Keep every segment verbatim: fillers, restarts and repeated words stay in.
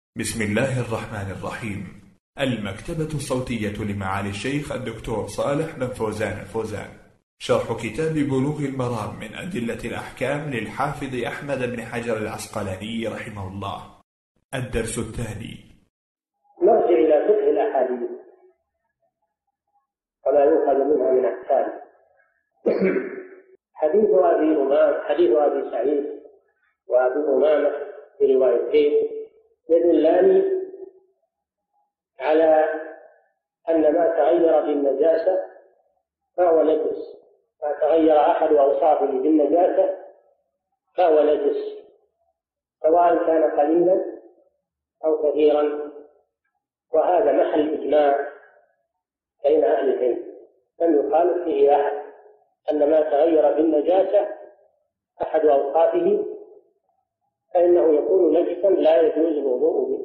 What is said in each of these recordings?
بسم الله الرحمن الرحيم. المكتبة الصوتية لمعالي الشيخ الدكتور صالح بن فوزان الفوزان، شرح كتاب بلوغ المرام من أدلة الأحكام للحافظ أحمد بن حجر العسقلاني رحمه الله. الدرس الثاني. نرجع إلى فقه الأحاديث وما يؤخذ منها من أحكام. حديث أبي أمامة حديث أبي سعيد وأبي أمامة في روايتين يدلان على أن ما تغير بالنجاسة فهو نجس، ما تغير أحد أوصافه بالنجاسة فهو نجس، سواء كان قليلا أو كثيرا، وهذا محل إجماع بين أهل العلم، لم يخالف فيه أحد أن ما تغير بالنجاسة أحد أوصافه فإنه يكون نجسا لا يجوز الوضوء به،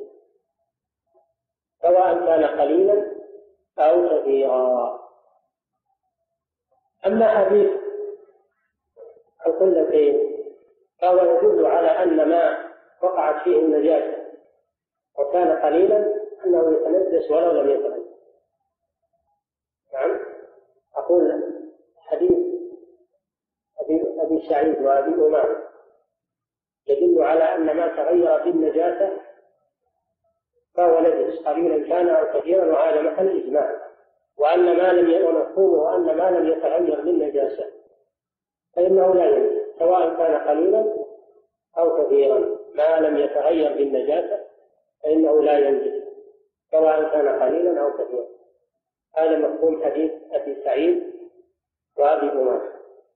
سواء كان قليلا أو كثيرا. أما حديث القلتين فهو يدل على أن ما وقعت فيه النجاسة وكان قليلا أنه يتنجس ولو لم يتغير. نعم، أقول حديث أبي, أبي سعيد وأبي أمامة يدل على أن ما تغير بالنجاسة فهو نجس قليلا كان أو كثيرا، وهذا محل إجماع، وأن ما لم يكن مفهومه أن ما لم يتغير بالنجاسة فإنه لا ينجس، سواء كان قليلا أو كثيرا، ما لم يتغير بالنجاسة فإنه لا ينجس سواء كان قليلا أو كثيرا. هذا مفهوم حديث أبي سعيد وأبي أمامة.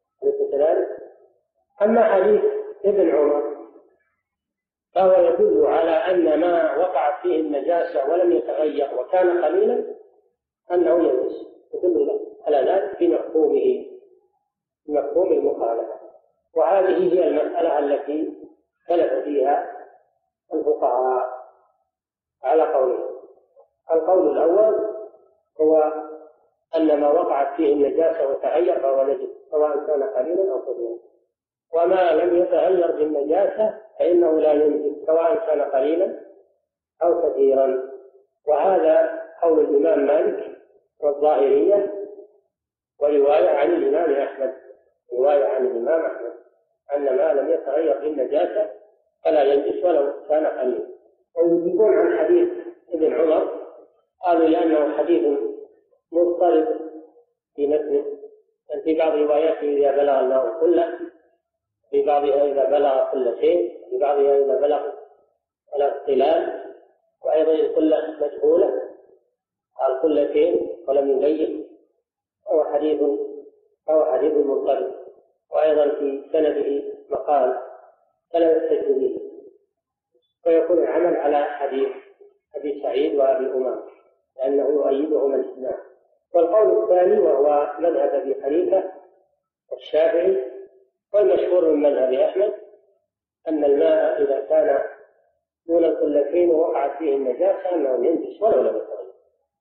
أما حديث ابن عمر فهو يدل على أن ما وقعت فيه النجاسة ولم يتغير وكان قليلا أنه ينجس، يدل على ذلك في مفهومه مفهوم المخالفة. وهذه هي المسألة التي اختلف فيها الفقهاء على قولين. القول الأول هو أن ما وقعت فيه النجاسة وتغير فهو نجس، سواء كان قليلا أو كثيرا، وما لم يتغير بالنجاسة فإنه لا ينجس، سواء كان قليلا أو كثيرا. وهذا قول الإمام مالك والظاهرية، ورواية عن الإمام أحمد رواية عن الإمام أحمد أن ما لم يتغير بالنجاسة فلا ينجس ولو كان قليلا. ويجيبون عن حديث ابن عمر قالوا لأنه حديث مضطرب في متنه، في بعض رواياته إذا بلغ الماء كله، في بعضها إذا بلغ كل شيء، في بعضها إذا بلغ الاختلال، وأيضا الكلة مجهولة قال كلتين ولم يبين، هو حديث هو حديث مضطرب. وأيضا في سنده مقال فلا يحتج به، ويكون العمل على حديث أبي سعيد وأبي أمامة لأنه يؤيدهما الإجماع. والقول الثاني وهو مذهب أبي حنيفة والشافعي والمشهور من مذهب أحمد أن الماء إذا كان دون القلتين ووقعت فيه النجاسة أنه ينجس ولو لم يتغير،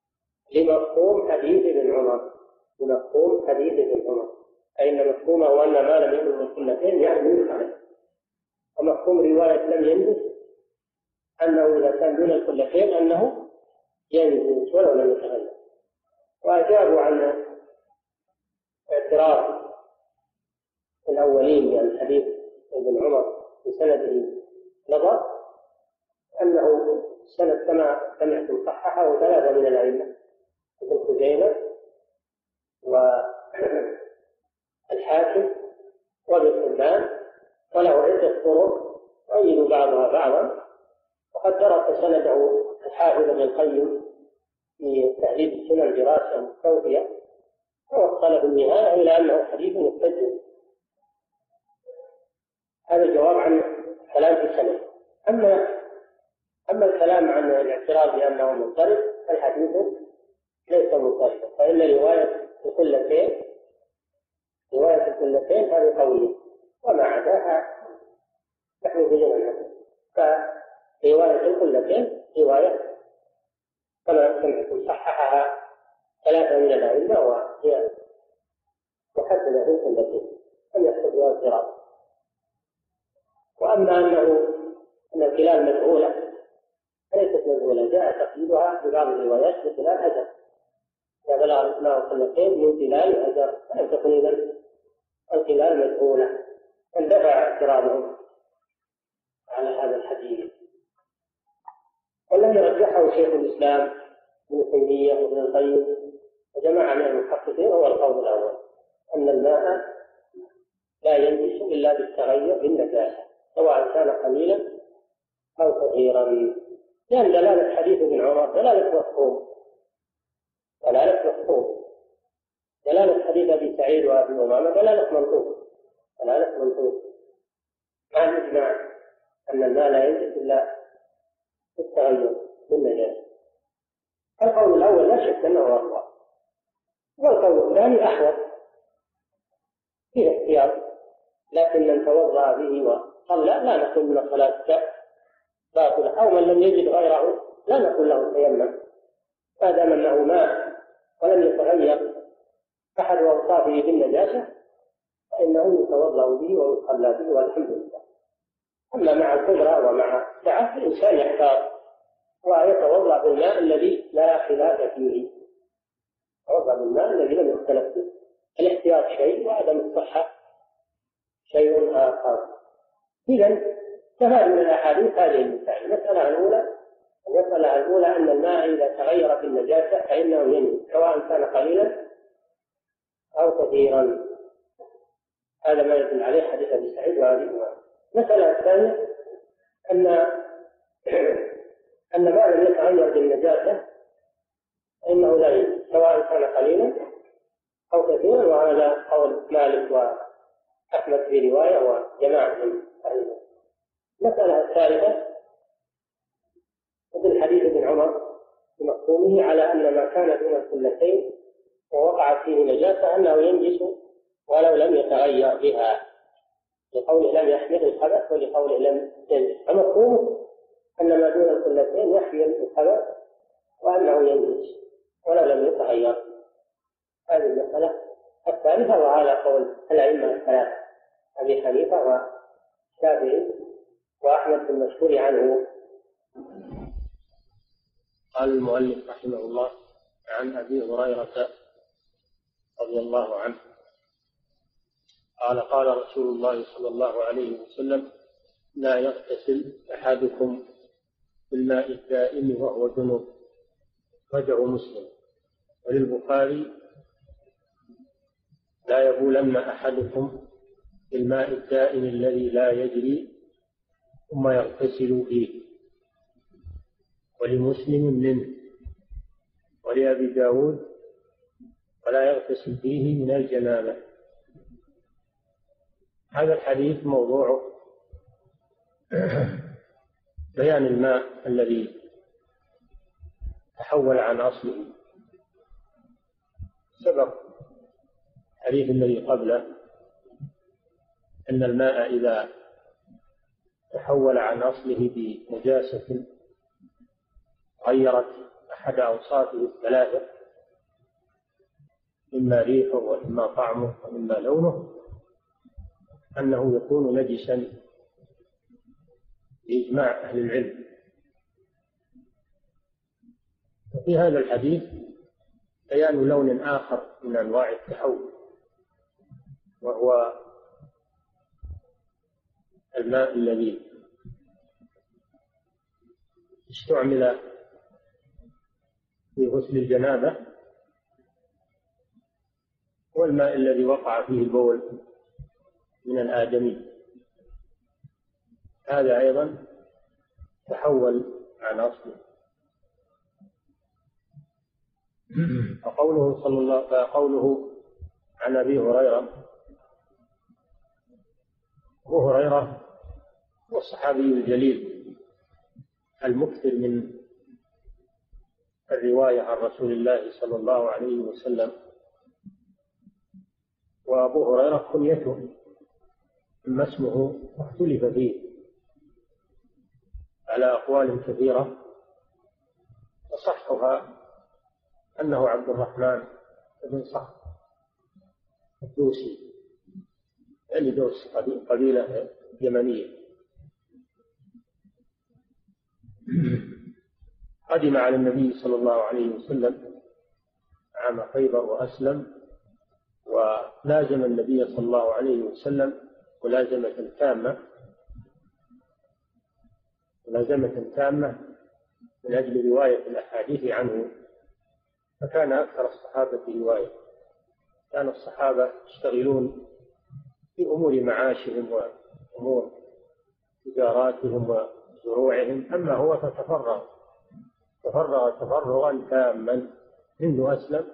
لمفهوم حديث ابن عمر لمفهوم حديث ابن عمر أين مفهومه أن ما لم يكن القلتين يعني ينجس، ومفهوم رواية لم ينجس أنه إذا كان دون القلتين أنه ينجس ولو لم يتغير. وأجابوا عن اعتراف الأولين بأن حديث ابن عمر في سنده نظر، أنه سند كما سمعتم صححه ثلاثة من الأئمة، ابن خزيمة والحاكم وابن حبان، وله عدة طرق يؤيد بعضها بعضا، وقد درس سنده الحافظ ابن القيم في تهذيب السنن دراسة مستوفية، ووصل في النهاية إلى أنه حديث مستجد. هذا الجواب عن كلام في السنة. أما أما الكلام عن الاعتراض بأنه مضطرب فالحديث ليس مضطربا، فإن رواية الكلتين رواية الكلتين هذه قوية، وما عداها نحن في جمع. فرواية الكلتين رواية كما سمعتم صححها ثلاثة من الأئمة، وهي محددة في الكلتين لم يحصلها اضطراب. وأما أنه أن الكلام مجهولة فليس بل جاء تقييدها في بعض الروايات بخلال أجر، إذا بلغ الماء قلتين من خلال أجر فلم تكن إذا الخلال مجهولة، اندفع اعتراضهم على هذا الحديث. والذي رجحه شيخ الإسلام ابن تيمية وابن القيم وجماعة من المحققين هو القول الأول، أن الماء لا ينجس إلا بالتغير بالنجاسة سواء كان قليلا أو كثيرا، لأن دلالة حديث ابن عمر دلالة مفهوم، دلالة مفهوم، دلالة حديث أبي سعيد وأبي أمامة دلالة منطوق، دلالة منطوق مع الإجماع أن الماء لا ينجس إلا بالتغير بالنجاسة. القول الأول لا شك أنه أقوى، والقول الثاني أحوط فيه احتياط، لكن من توضأ به وقال لا لا نقول من الصلاة باطلة، أو من لم يجد غيره لا نقول له تيمم، ما دام أنه ماء ولم يتغير أحد أوصافه بالنجاسة فإنه يتوضأ به ويصلى به والحمد لله. أما مع القدرة ومع السعة الإنسان يحتاط ويتوضأ بالماء الذي لا خلاف فيه، يتوضأ بالماء الذي لم يختلف فيه. الاحتياط شيء وعدم الصحة شيء آخر. إذن استفاد من الأحاديث هذه المسائل. المسألة الأولى المسألة الأولى أن الماء إذا تغير بالنجاسة فإنه ينجس سواء كان قليلا أو كثيرا، هذا ما يدل عليه حديث أبي سعيد وأبي أمامة. المسألة الثانية أن أن ما لم يتغير بالنجاسة فإنه لا ينجس سواء كان قليلا أو كثيرا، وهذا قول مالك وأحمد في رواية وجماعة من أهل. المسألة الثالثة مثل حديث ابن عمر بمفهومه على أن ما كان دون القلتين ووقعت فيه نجاسة أنه ينجس ولو لم يتغير بها، لقوله لم يحمل الخبث ولقوله لم ينجس، فمفهومه أن ما دون القلتين يحمل الخبث وأنه ينجس ولو لم يتغير. هذه المسألة الثالثة، وهذا قول الأئمة الثلاثة أبي حنيفة والشافعي وأحمد في المشهور عنه. قال المؤلف رحمه الله عن أبي هريرة رضي الله عنه قال قال رسول الله صلى الله عليه وسلم لا يغتسل أحدكم بالماء الدائم وهو جنوب، رجع مسلم. وللبخاري لا يبولن أحدكم بالماء الدائم الذي لا يجري ثم يغتسل فيه. ولمسلم منه. ولأبي داود ولا يغتسل فيه من الجنابة. هذا الحديث موضوع بيان الماء الذي تحول عن أصله. سبق الحديث الذي قبله أن الماء إذا تحول عن أصله بنجاسة غيرت أحد أوصافه الثلاثة، إما ريحه وإما طعمه وإما لونه، أنه يكون نجسا بإجماع أهل العلم. وفي هذا الحديث بيان لون آخر من أنواع التحول، وهو الماء الذي استعمل في غسل الجنابة والماء الذي وقع فيه البول من الآدمي، هذا أيضا تحول عن أصله. فقوله صلى الله فقوله عن أبي هريرة، أبو هريرة هو الصحابي الجليل المكثر من الرواية عن رسول الله صلى الله عليه وسلم. وأبو هريرة كنيته أما اسمه اختلف فيه على أقوال كثيرة، وصحها أنه عبد الرحمن بن صخر الدوسي، يعني دوس قبيلة يمنية. قدم على النبي صلى الله عليه وسلم عام خيبر وأسلم، ولازم النبي صلى الله عليه وسلم ملازمة تامة ملازمة تامة من أجل رواية الأحاديث عنه، فكان أكثر الصحابة رواية. كان الصحابة يشتغلون في أمور معاشهم وأمور تجاراتهم وزروعهم، أما هو فتفرغ تفرغ تفرغا تاما منذ أسلم،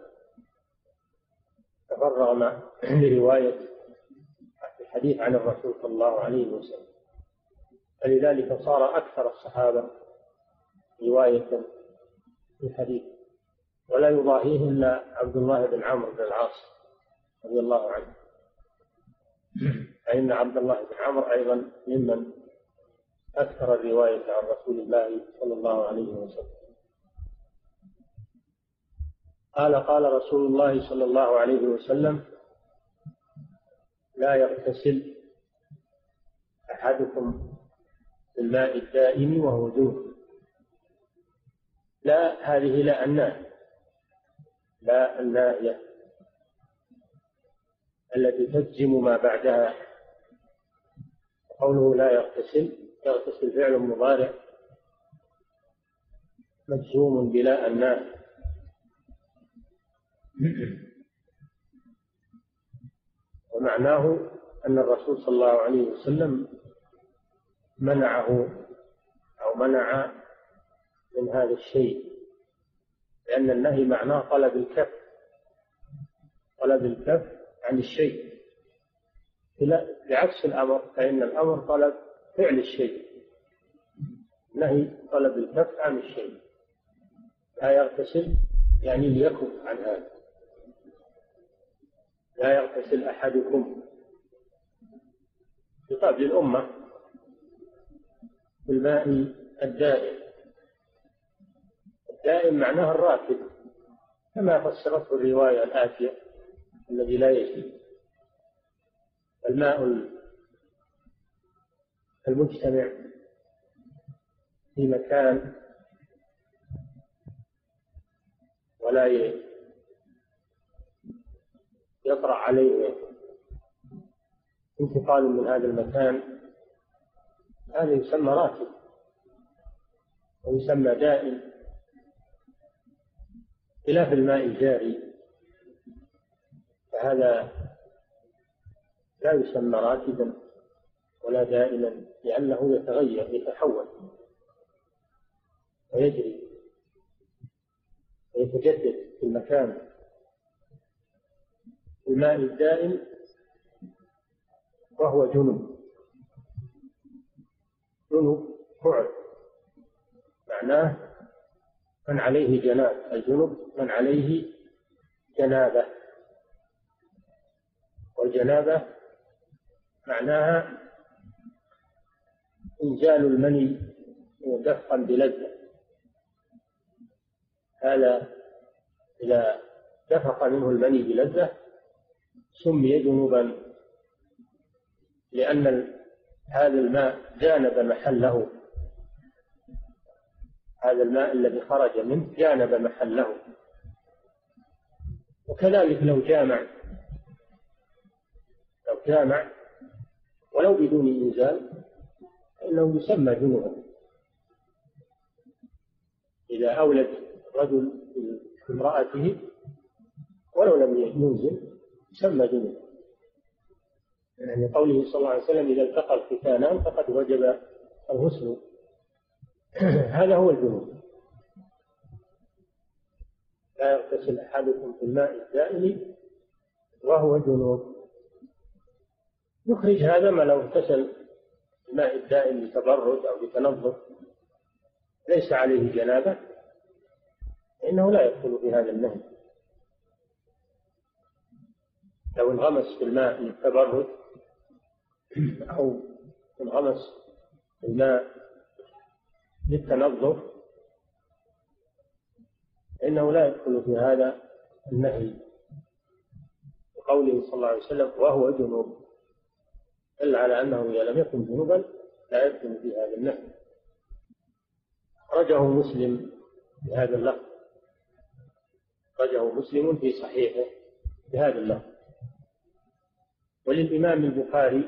تفرغ مع لرواية الحديث عن الرسول صلى الله عليه وسلم، فلذلك صار أكثر الصحابة رواية في الحديث، ولا يضاهيه إلا عبد الله بن عمرو بن العاص رضي الله عنه، فإن عبد الله بن عمرو أيضا ممن أكثر الرواية عن رسول الله صلى الله عليه وسلم. قال قال رسول الله صلى الله عليه وسلم: لا يغتسل أحدكم بالماء الدائم وهو جنب. لا، هذه لا الناهية، لا الناهية التي تجزم ما بعدها. قوله لا يغتسل، يغتسل فعل مضارع مجزوم بلا الناهية، ومعناه أن الرسول صلى الله عليه وسلم منعه أو منع من هذا الشيء، لأن النهي معناه طلب الكف، طلب الكف عن الشيء، بعكس الأمر، فإن الأمر طلب فعل الشيء، النهي طلب الكف عن الشيء. لا يغتسل يعني ليكف عن هذا. لا يغتسل أحدكم خطاب للأمة بالماء الدائم. الدائم معناه الراكد، كما فسرته الرواية الآتية: الذي لا يجري. الماء المجتمع في مكان ولا يطرأ عليه انتقال من هذا المكان، هذا يسمى راكد ويسمى دائم، خلاف الماء الجاري، فهذا لا يسمى راكدا ولا دائما، لأنه يتغير يتحول ويجري ويتجدد في المكان. الماء الدائم وهو جنب، جنب فعل، معناه من عليه جناب، الجنب من عليه جنابة، والجنابة معناها إنزال المني دفقا بلذة. هذا إذا دفق منه المني بلذة سمي جنوبا، لأن هذا الماء جانب محله، هذا الماء الذي خرج منه جانب محله. وكذلك لو جامع لو جامع ولو بدون إنزال فإنه يسمى جنوبا. إذا أولد رجل امرأته ولو لم ينزل يسمى جنوبا، يعني قوله صلى الله عليه وسلم: إذا التقى الختانان فقد وجب الغسل. هذا هو الجنوب. لا يغتسل أحدكم في الماء الدائم وهو جنوب. يخرج هذا ما لو اغتسل الماء الدائم لتبرد أو لتنظف ليس عليه جنابة، إنه لا يدخل في هذا النهي. لو انغمس في الماء للتبرد أو انغمس في الماء للتنظف إنه لا يدخل في هذا النهي. وقوله صلى الله عليه وسلم: وهو جنوب، دل على أنه إذا لم يكن جنوبا لا يدخل في هذا النهي. أخرجه مسلم بهذا اللفظ، أخرجه مسلم في صحيحه بهذا اللفظ. وللإمام البخاري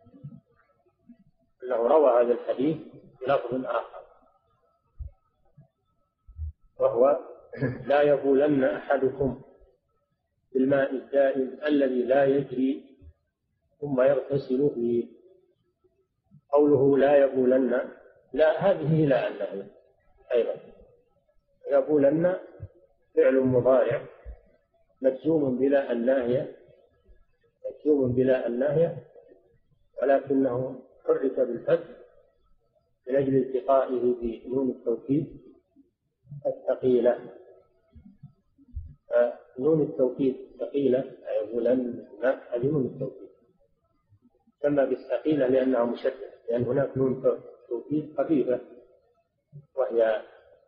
أنه روى هذا الحديث بلفظ آخر، وهو لا يبولن أحدكم بالماء الدائم الذي لا يجري ثم يغتسل فيه. قوله لا يبولن، لا هذه لا النهي أيضا. يبولن فعل مضارع مجزوم بلا الناهية، مجزوم بلا الناهية، ولكنه حرك بالفتح من أجل التقائه بنون التوكيد الثقيلة. نون التوكيد ثقيلة، يقولن هذه نون التوكيد تسمى بالثقيلة لأنها مشددة، لأن هناك نون توكيد خفيفة وهي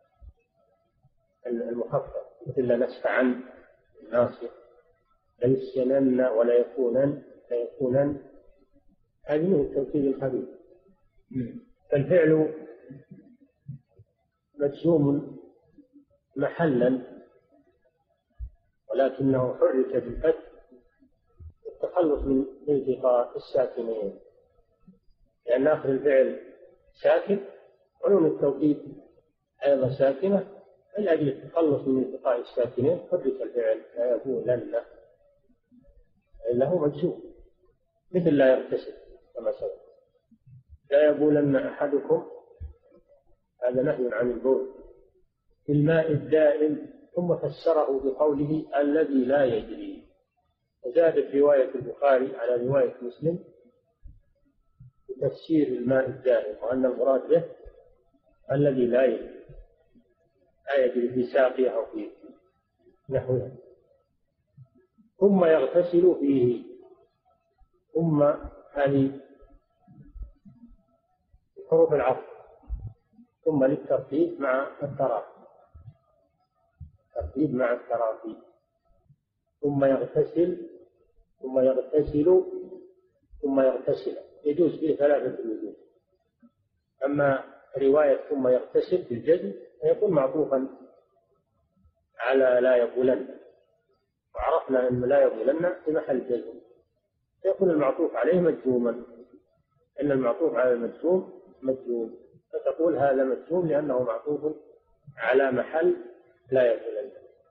المخفف، مثل نسف عن الناصر، ليسكنن ولا يكونن لا يكونن، هذه نون التوكيد الخفيف. فالفعل مجزوم محلا، ولكنه حرك بالفتح التخلص من التقاء الساكنين، لأن آخر الفعل ساكن ونون التوكيد أيضا ساكنة، من أجل التخلص من التقاء الساكنين حرك الفعل لا يبولن، إنه مجزوم مثل لا يغتسل كما سبق. لا يبولن أحدكم، هذا نهي عن البول في الماء الدائم، ثم فسره بقوله الذي لا يجري، وزادت رواية البخاري على رواية مسلم بتفسير الماء الدائم، وأن المراد به الذي لا يجري، لا يجري في ساقيه أو في نحوه. ثم يغتسل فيه، ثم هذه حروف العطف، ثم للترتيب مع التراخي، ترتيب مع التراخي. ثم يغتسل، ثم يغتسل، ثم يغتسل، يجوز فيه ثلاثة وجوه. أما رواية ثم يغتسل بالجزم فيكون معطوفا على لا يبولن، وعرفنا أن لا يبولن في محل جزم، فيكون المعطوف عليه مجزوما، أن المعطوف على المجزوم مجزوم، فتقول هذا مجزوم لأنه معطوف على محل لا يبولن.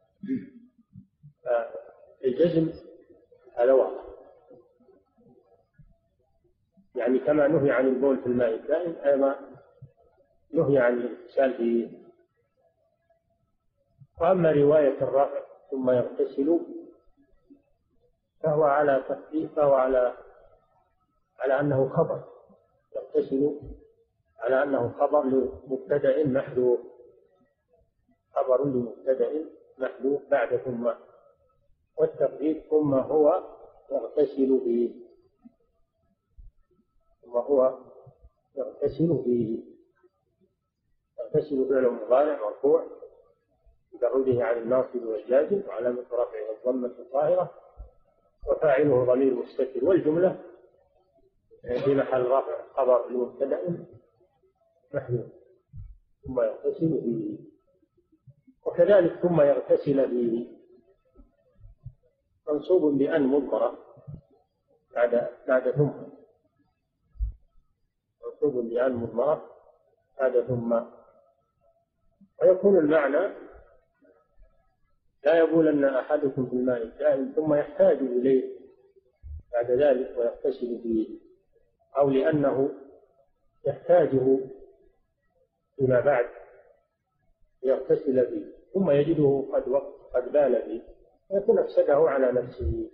الجزم هذا واضح، يعني كما نهي عن البول في الماء الدائم أيضا نهي عن الاغتسال فيه. وأما رواية الرفع ثم يغتسل فهو على تخفيف، فهو على على أنه خبر، يغتسل على أنه خبر لمبتدأ محذوف، خبر لمبتدأ محذوف بعد ثم، والتقدير ثم هو يغتسل فيه، ثم هو يغتسل فيه. يغتسل فعل مضارع مرفوع بتعوده عن الناصب والجازم، وعلامة رفعه الضمة الظاهرة، وفاعله ضمير مستتر، والجملة في محل رفع خبر لمبتدأ محذوف، ثم يغتسل فيه. وكذلك ثم يغتسل فيه منصوب بأن مضمرة بعد بعد ثم، منصوب بأن مضمرة بعد ثم، ويكون المعنى لا يبولن أحدكم في الماء الدائم ثم يحتاج إليه بعد ذلك ويغتسل فيه، أو لأنه يحتاجه فيما بعد يغتسل فيه ثم يجده قد وقت قد بال فيه، ويكون أفسده على نفسه،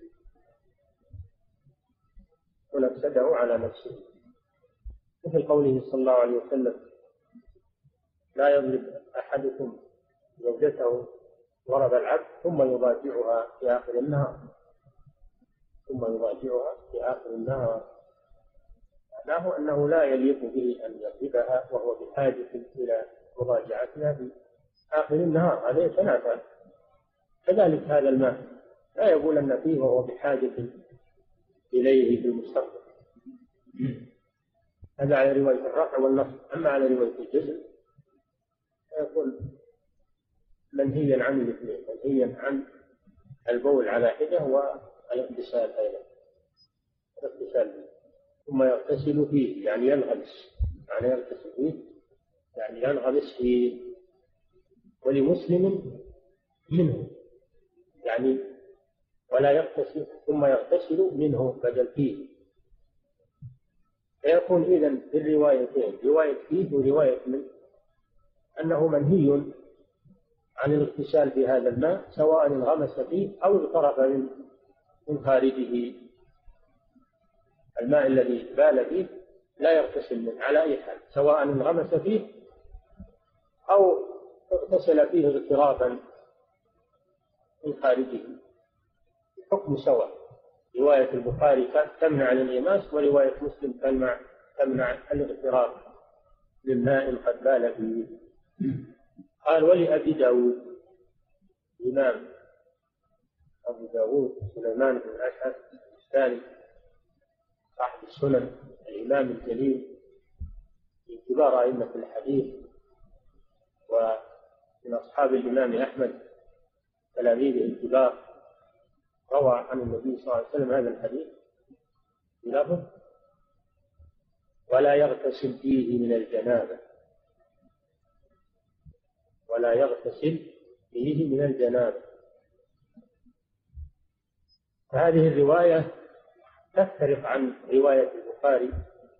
يكون أفسده على نفسه، مثل قوله صلى الله عليه وسلم لا يضرب أحدكم زوجته ضرب العبد ثم يضاجعها في آخر النهار، ثم يضاجعها في آخر النهار، معناه أنه لا يليق به أن يضربها وهو بحاجة إلى مضاجعتها في آخر النهار، هذا يتنافى. كذلك هذا الماء لا يقول أن فيه وهو بحاجة إليه في المستقبل، هذا على رواية الرفع والنصب. أما على رواية الجزم فيقول منهيا عن الاثنين، منهيا عن البول على حدة والاغتسال أيضا، الاغتسال ثم يغتسل فيه يعني ينغمس، يعني يغتسل فيه يعني ينغمس فيه. ولمسلم منه يعني ولا يغتسل ثم يغتسل منه بدل فيه، فيكون إذن في الروايتين رواية فيه ورواية منه أنه منهي عن الاغتسال في هذا الماء سواء انغمس فيه أو اغترف من من خارجه. الماء الذي بال فيه لا يغتسل منه على أي حال، سواء انغمس فيه أو اغتسل فيه اغترافا من خارجه، الحكم سواء. رواية البخاري تمنع الانغماس ورواية مسلم تمنع تمنع الاغتراف للماء قد بال فيه. قال ولأبي داود، الإمام أبو داود سليمان بن الأشعث الثاني صاحب السنن الإمام الجليل من كبار أئمة الحديث ومن أصحاب الإمام أحمد تلاميذه الكبار، روى عن النبي صلى الله عليه وسلم هذا الحديث بلفظ ولا يغتسل فيه من الجنابة، ولا يغتسل فيه من الجنابة. فهذه الرواية تفترق عن رواية البخاري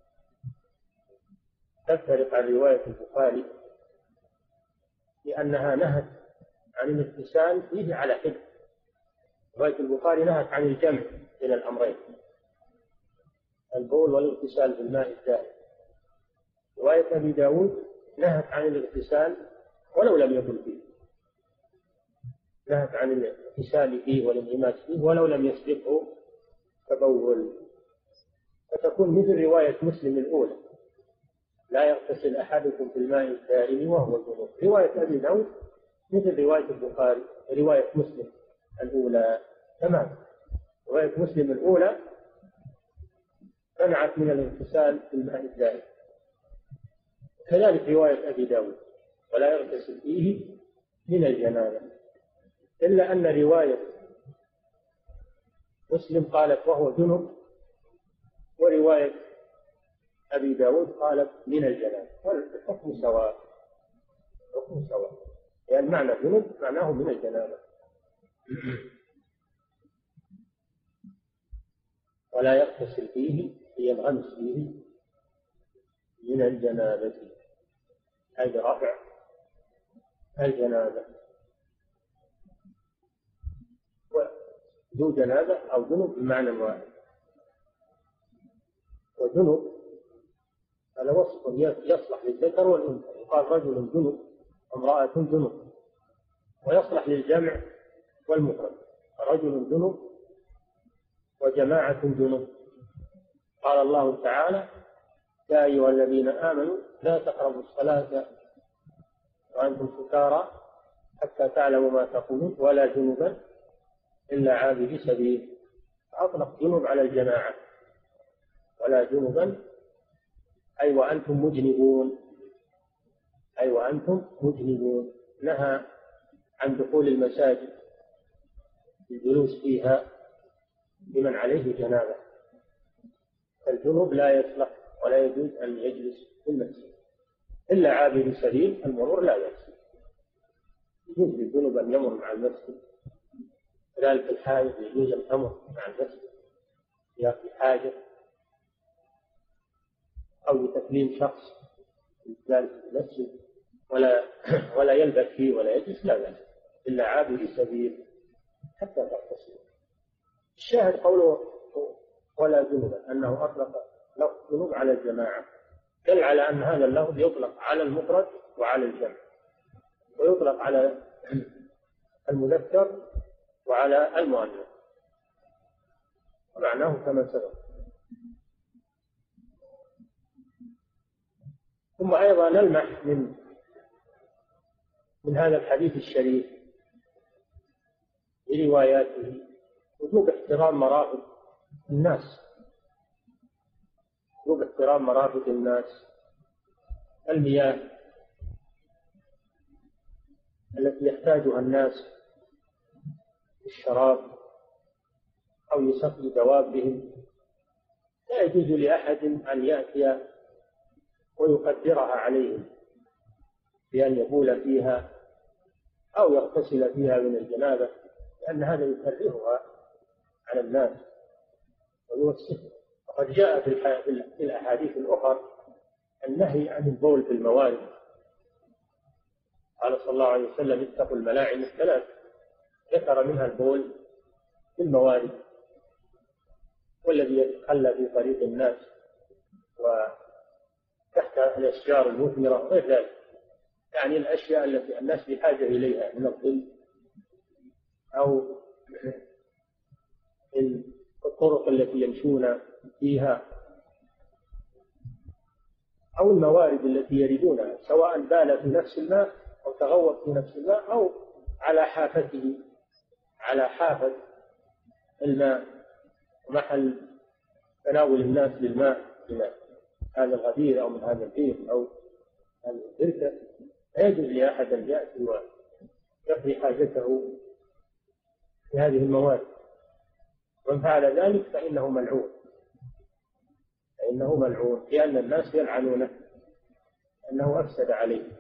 تفترق عن رواية البخاري لأنها نهت عن الاغتسال فيه على حدة. رواية البخاري نهت عن الجمع بين الأمرين، البول والاغتسال بالماء الدائم. رواية أبي داود نهت عن الاغتسال ولو لم يكن فيه، نهت عن الاغتسال فيه والانغماس فيه ولو لم يسبقه تبول. فتكون مثل رواية مسلم الأولى لا يغتسل أحدكم في الماء الدائم وهو جنوب. رواية أبي داود مثل رواية البخاري رواية مسلم الأولى تمام. رواية مسلم الأولى منعت من الاغتسال في الماء الدائم، كذلك رواية أبي داود ولا يغتسل فيه من الجنابة، إلا أن رواية مسلم قالت وهو جنب، ورواية أبي داود قالت من الجنابة، والحكم سواء، الحكم سواء، لأن يعني معنى جنب معناه من الجنابة. ولا يغتسل فيه ينغمس فيه من الجنابة، أي رفع الجنابة. وذو جنابة أو جنب بمعنى واحد. وجنب هذا وصف يصلح للذكر والأنثى، يقال رجل جنب امرأة جنب، ويصلح للجمع والمفرد، رجل جنب وجماعة جنب. قال الله تعالى يا أيها الذين آمنوا لا تقربوا الصلاة وأنتم سكارى حتى تعلموا ما تقولون ولا جنبا إلا عابري سبيل. أطلق جنب على الجماعة، ولا جنبا أي وأنتم مجنبون، أي وأنتم مجنبون. نهى عن دخول المساجد الجلوس فيها لمن عليه جنابة، فالجنوب لا يصلح ولا يجوز أن يجلس في المسجد إلا عابر سبيل، المرور لا يجوز. يجوز للجنوب أن يمر مع المسجد، كذلك الحائض يجوز الأمر مع المسجد في حاجة أو لتكليم شخص جالس في المسجد ولا ولا يلبث فيه ولا يجلس، لا بأس إلا عابر سبيل حتى تغتسل. الشاهد قوله ولا جنبا أنه أطلق لفظ جنوب على الجماعة، دل على أن هذا اللفظ يطلق على المفرد وعلى الجمع، ويطلق على المذكر وعلى المؤنث، ومعناه كما سبق. ثم أيضا نلمح من من هذا الحديث الشريف برواياته وجوب احترام مرافق الناس، وجوب احترام مرافق الناس. المياه التي يحتاجها الناس في الشراب أو يسقي دوابهم، لا يجوز لأحد أن يأتي ويقدرها عليهم بأن يبول فيها أو يغتسل فيها من الجنابة، لأن هذا يكرهها على الناس ويوسخها. وقد جاء في الأحاديث الأخرى النهي عن البول في الموارد، قال صلى الله عليه وسلم اتقوا الملاعن الثلاث، ذكر منها البول في الموارد والذي يتخلى في طريق الناس وتحت الأشجار المثمرة وغير ذلك، يعني الأشياء التي الناس بحاجة إليها من الظل أو الطرق التي يمشون فيها أو الموارد التي يردونها، سواء بال في نفس الماء أو تغوط في نفس الماء أو على حافته، على حافة الماء ومحل تناول الناس للماء من هذا الغدير أو من هذا البير أو هذه البركة، لا يجوز لأحد أن يأتي ويقضي حاجته في هذه الموارد، ومن فعل ذلك فإنه ملعون، فإنه ملعون لأن الناس يلعنونه أنه أفسد عليه.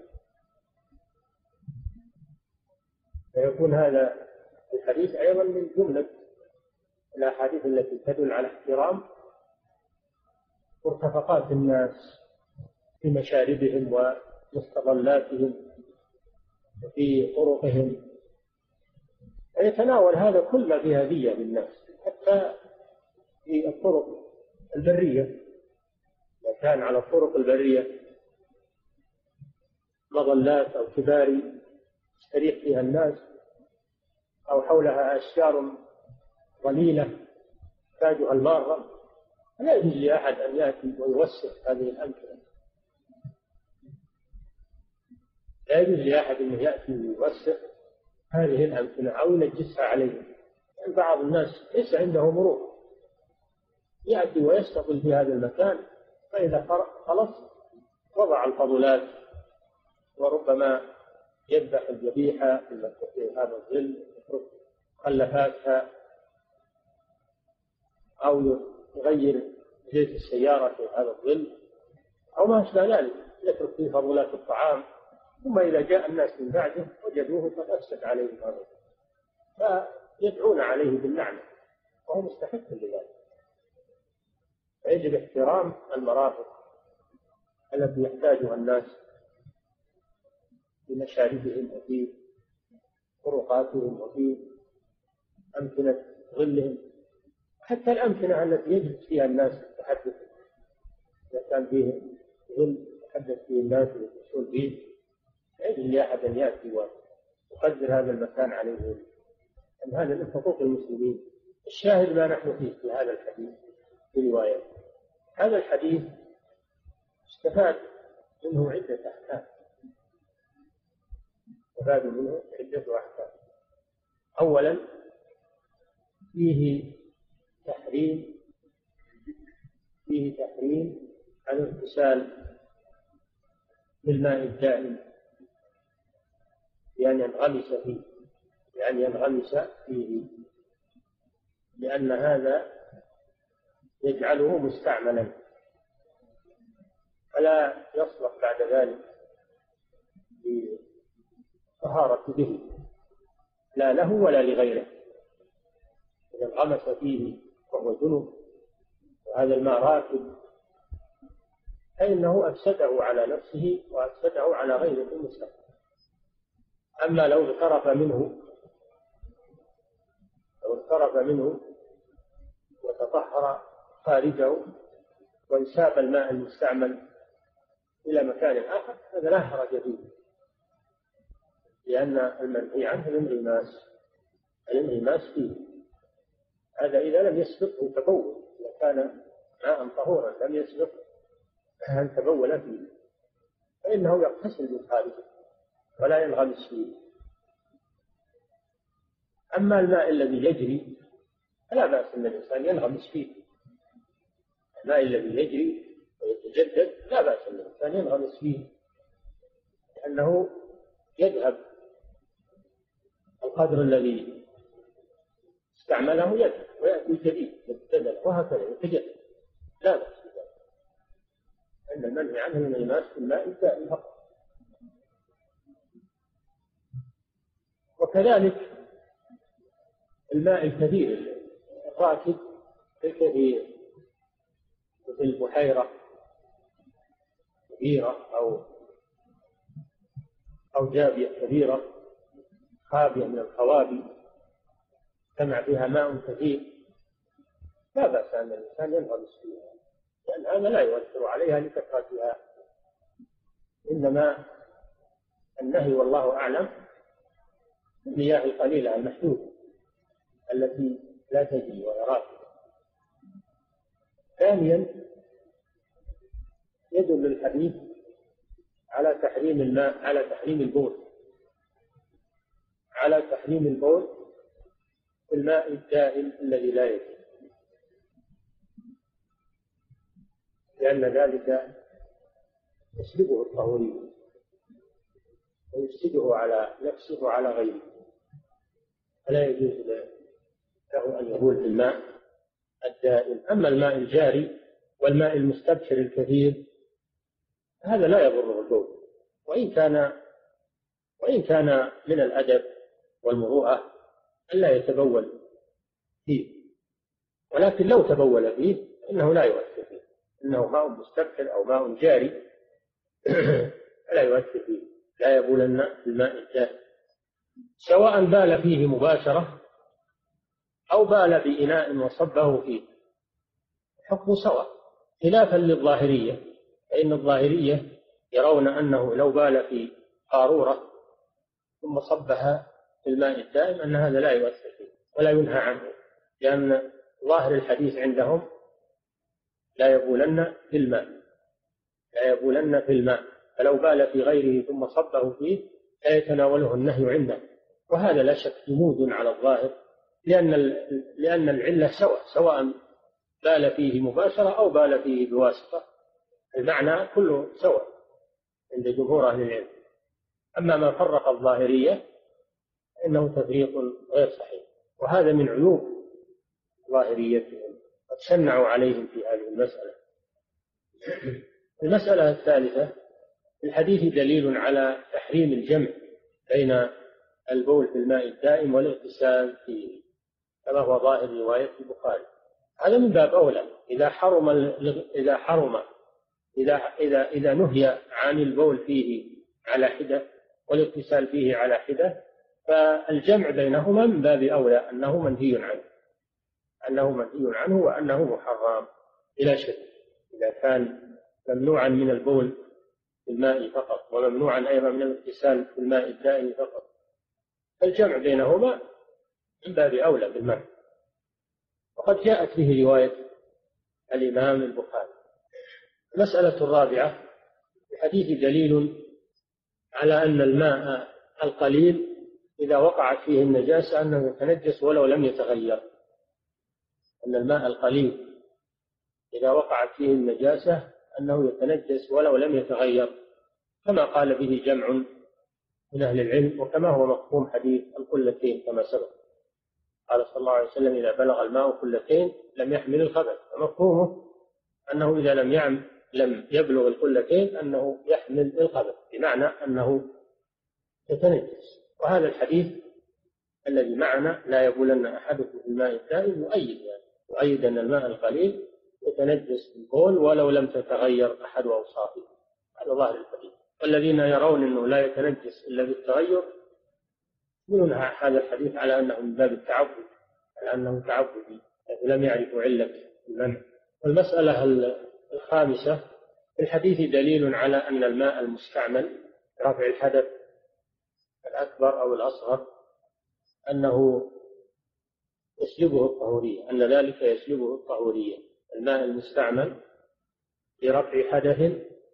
فيكون هذا الحديث أيضا من جملة الأحاديث التي تدل على احترام مرتفقات الناس في مشاربهم ومستظلاتهم وفي طرقهم، يتناول هذا كل ما فيه أذية للناس، حتى في الطرق البرية، إذا كان على الطرق البرية مظلات أو كباري يستريح فيها الناس أو حولها أشجار ظليلة تحتاجها المارة، لا يجوز لأحد أن يأتي ويوسخ هذه الأمكنة، لا يجوز لأحد أن يأتي ويوسخ هذه الأمكنة أو ينجسها عليهم. يعني بعض الناس ليس عنده مرور، يأتي ويستظل في هذا المكان، فإذا خلص وضع الفضلات وربما يذبح الذبيحة في هذا الظل، يترك مخلفاتها أو يغير زيت السيارة في هذا الظل أو ما أشبه ذلك، يترك فيه فضلات الطعام، ثم إذا جاء الناس من بعده وجدوه قد أفسد عليهم هذا، فيدعون عليه باللعنة وهو مستحق لذلك. فيجب احترام المرافق التي يحتاجها الناس في مشاربهم وفي طرقاتهم وفي أمكنة ظلهم، حتى الأمكنة التي يجلس فيها الناس يتحدث، إذا كان فيه ظل يتحدث فيه الناس ويجلسون فيه، يجب لأحد أن يأتي ويقدر هذا المكان عليه، أن هذا من حقوق المسلمين. الشاهد ما نحن فيه في هذا الحديث في رواية هذا الحديث استفاد منه عدة أحكام، استفاد منه عدة أحكام. أولا فيه تحريم فيه تحريم الاغتسال بالماء الدائم بأن ينغمس فيه بأن ينغمس فيه لأن هذا يجعله مستعملا فلا يصلح بعد ذلك للطهارة به لا له ولا لغيره. إذا انغمس فيه وهو جنب وهذا الماء راكد فإنه أفسده على نفسه وأفسده على غيره في المستقبل. أما لو اغترف منه لو اغترف منه وتطهر خارجه وانساب الماء المستعمل إلى مكان آخر هذا لا حرج فيه، لأن المنهي عنه الانغماس الانغماس فيه. هذا إذا لم يسبقه تبول، إذا كان ماء طهورا لم يسبق أن تبول فيه فإنه يغتسل من خارجه ولا ينغمس فيه. أما الماء الذي يجري فلا بأس أن الإنسان ينغمس فيه، الماء الذي يجري ويتجدد لا بأس أن الإنسان ينغمس فيه، لأنه يذهب القدر الذي استعمله يذهب ويأتي جديد يتبدل وهكذا يتجدد، لا بأس بذلك. أن المنهي عنه من الماس في الماء الدائم فقط. وكذلك الماء الكثير الراكد الكثير مثل البحيرة كبيرة أو أو جابية كبيرة خابية من الخوابي جمع فيها ماء كثير، لا بأس أن الإنسان ينغمس فيها، لأن هذا لا يؤثر عليها لكثرتها، إنما النهي والله أعلم المياه القليلة المحدودة التي لا تجري وهي راكدة. ثانيا يدل الحديث على تحريم الماء على تحريم البول على تحريم البول في الماء الدائم الذي لا يجري، لأن ذلك يسلبه الطهورية ويفسده على نفسه وعلى غيره، فلا يجوز له أن يبول في الماء الدائم. أما الماء الجاري والماء المستبشر الكثير هذا لا يضره البول، وإن كان وإن كان من الأدب والمروءة ألا يتبول فيه، ولكن لو تبول فيه إنه لا يؤثر فيه، إنه ماء مستبشر أو ماء جاري لا يؤثر فيه، لا يبولن في الماء الدائم، سواء بال فيه مباشرة أو بال بإناء وصبه فيه، حكم سواء، خلافا للظاهرية، فإن الظاهرية يرون أنه لو بال في قارورة ثم صبها في الماء الدائم أن هذا لا يؤثر فيه ولا ينهى عنه، لأن ظاهر الحديث عندهم لا يبولن في الماء لا يبولن في الماء فلو بال في غيره ثم صبه فيه لا يتناوله النهي عنده، وهذا لا شك جمود على الظاهر، لأن لأن العلة سواء سواء بال فيه مباشرة أو بال فيه بواسطة، المعنى كله سواء عند جمهور أهل العلم. أما ما فرق الظاهرية إنه تفريق غير صحيح، وهذا من عيوب ظاهريتهم، قد شنعوا عليهم في هذه المسألة. المسألة الثالثة، في الحديث دليل على تحريم الجمع بين البول في الماء الدائم والاغتسال فيه كما هو ظاهر رواية البخاري. هذا من باب أولى إذا حرم إذا حرم إذا إذا إذا نهي عن البول فيه على حدة والاغتسال فيه على حدة، فالجمع بينهما من باب أولى أنه منهي عنه أنه منهي عنه وأنه محرم إلى شك. إذا كان ممنوعا من البول في الماء فقط وممنوعا أيضا من الاغتسال في الماء الدائم فقط، الجمع بينهما من باب أولى بالماء. وقد جاءت به رواية الإمام البخاري. المسألة الرابعة، في حديث دليل على أن الماء القليل إذا وقعت فيه النجاسة أنه يتنجس ولو لم يتغير، أن الماء القليل إذا وقعت فيه النجاسة أنه يتنجس ولو لم يتغير، كما قال به جمع من أهل العلم، وكما هو مفهوم حديث القلتين كما سبق. قال صلى الله عليه وسلم: إذا بلغ الماء قلتين لم يحمل الخبث، ومفهومه أنه إذا لم يعم لم يبلغ القلتين أنه يحمل الخبث، بمعنى أنه يتنجس. وهذا الحديث الذي معنا لا يبولن أحدكم في الماء الدائم يؤيد يعني يؤيد أن الماء القليل يتنجس بالبول ولو لم تتغير أحد أوصافه، هذا ظاهر الحديث. والذين يرون أنه لا يتنجس إلا بالتغير يقولون هذا الحديث على أنه من باب التعبد، على أنه تعبدي لم يعرفوا علة المنع. والمسألة الخامسة، في الحديث دليل على أن الماء المستعمل رفع الحدث الأكبر أو الأصغر أنه يسلبه الطهورية، أن ذلك يسلبه الطهورية. الماء المستعمل لرفع حدث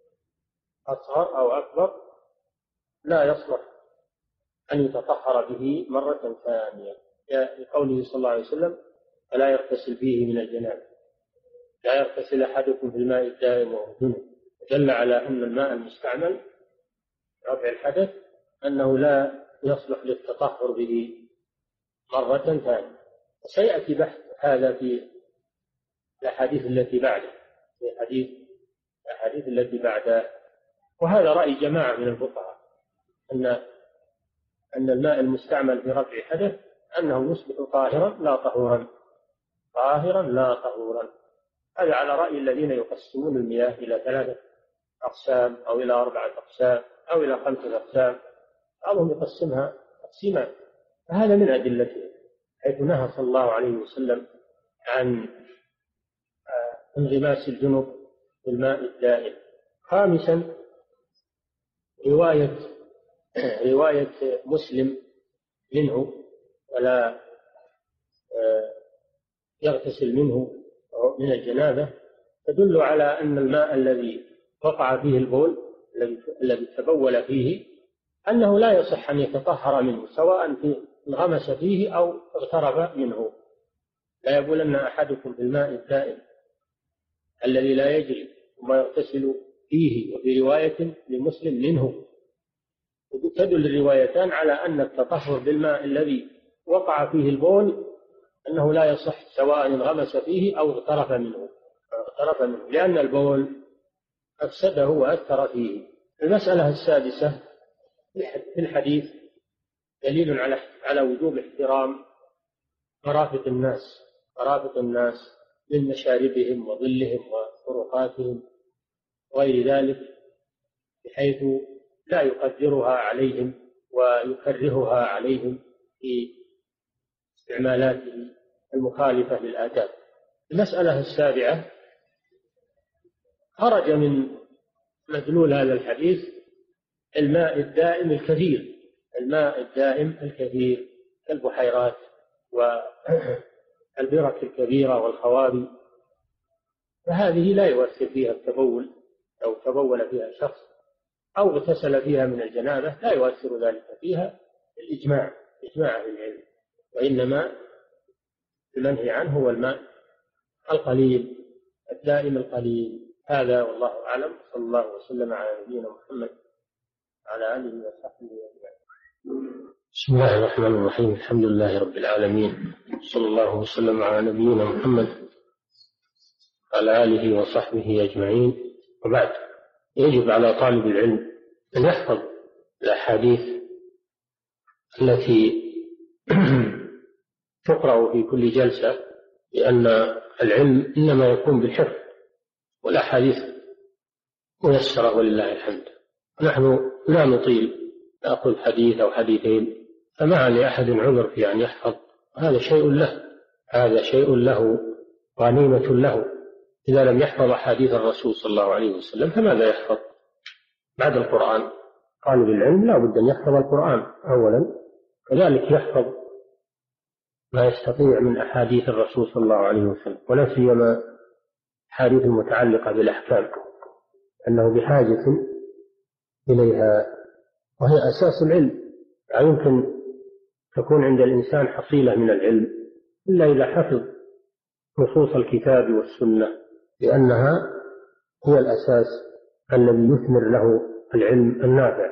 أصغر أو أكبر لا يصلح أن يتطهر به مرة ثانية، لقوله صلى الله عليه وسلم: فلا يغتسل فيه من الجنابة، لا يغتسل أحدكم في الماء الدائم وهو جنب. دل على أن الماء المستعمل رفع الحدث أنه لا يصلح للتطهر به مرة ثانية. وسيأتي بحث هذا في الأحاديث التي بعده، في حديث الأحاديث التي بعدها. وهذا رأي جماعة من الفقهاء أن أن الماء المستعمل في رفع حدث أنه يصبح طاهرا لا طهورا، طاهرا لا طهورا. هذا على رأي الذين يقسمون المياه إلى ثلاثة أقسام أو إلى أربعة أقسام أو إلى خمسة أقسام، بعضهم يقسمها تقسيمان. فهذا من أدلته، حيث نهى صلى الله عليه وسلم عن انغماس الجنب بالماء الدائم. خامسا رواية رواية مسلم منه ولا يغتسل منه من الجنابة تدل على أن الماء الذي وقع فيه البول الذي تبول فيه أنه لا يصح أن يتطهر منه، سواء في انغمس فيه أو اغترف منه. لا يبولن أحدكم في الماء الدائم الذي لا يجري ثم يغتسل فيه. وفي رواية لمسلم منه. تدل الروايتان على أن التطهر بالماء الذي وقع فيه البول أنه لا يصح، سواء انغمس فيه أو اغترف منه اغترف منه لأن البول أفسده وأثر فيه. المسألة السادسة في الحديث دليل على على وجوب احترام مرافق الناس مرافق الناس من مشاربهم وظلهم وطرقاتهم وغير ذلك، بحيث لا يقدرها عليهم ويكرهها عليهم في استعمالاته المخالفة للآداب. المسألة السابعة خرج من مدلول هذا الحديث الماء الدائم الكثير الماء الدائم الكثير كالبحيرات والبرك الكبيرة والخوابي، فهذه لا يؤثر فيها التبول. لو تبول فيها شخص أو اغتسل فيها من الجنابة لا يؤثر ذلك فيها الإجماع إجماع أهل العلم، وإنما المنهي عنه هو الماء القليل الدائم القليل. هذا والله أعلم. صلى الله وسلم على نبينا محمد وعلى آله وصحبه أجمعين. بسم الله الرحمن الرحيم. الحمد لله رب العالمين، صلى الله وسلم على نبينا محمد وعلى آله وصحبه أجمعين. وبعد، يجب على طالب العلم أن يحفظ الأحاديث التي تقرأ في كل جلسة، لأن العلم إنما يكون بالحفظ، والأحاديث ميسرة ولله الحمد. نحن لا نطيل، نأخذ حديث أو حديثين، فما لأحد عذر في أن يحفظ. هذا شيء له هذا شيء له غنيمة له. إذا لم يحفظ أحاديث الرسول صلى الله عليه وسلم فماذا يحفظ بعد القرآن؟ طالب العلم لا بد أن يحفظ القرآن أولا، كذلك يحفظ ما يستطيع من أحاديث الرسول صلى الله عليه وسلم، ولا سيما الأحاديث المتعلقة بالأحكام، أنه بحاجة إليها وهي أساس العلم. لا يمكن تكون عند الإنسان حصيلة من العلم إلا إذا حفظ نصوص الكتاب والسنة، لأنها هي الأساس الذي يثمر له العلم النافع.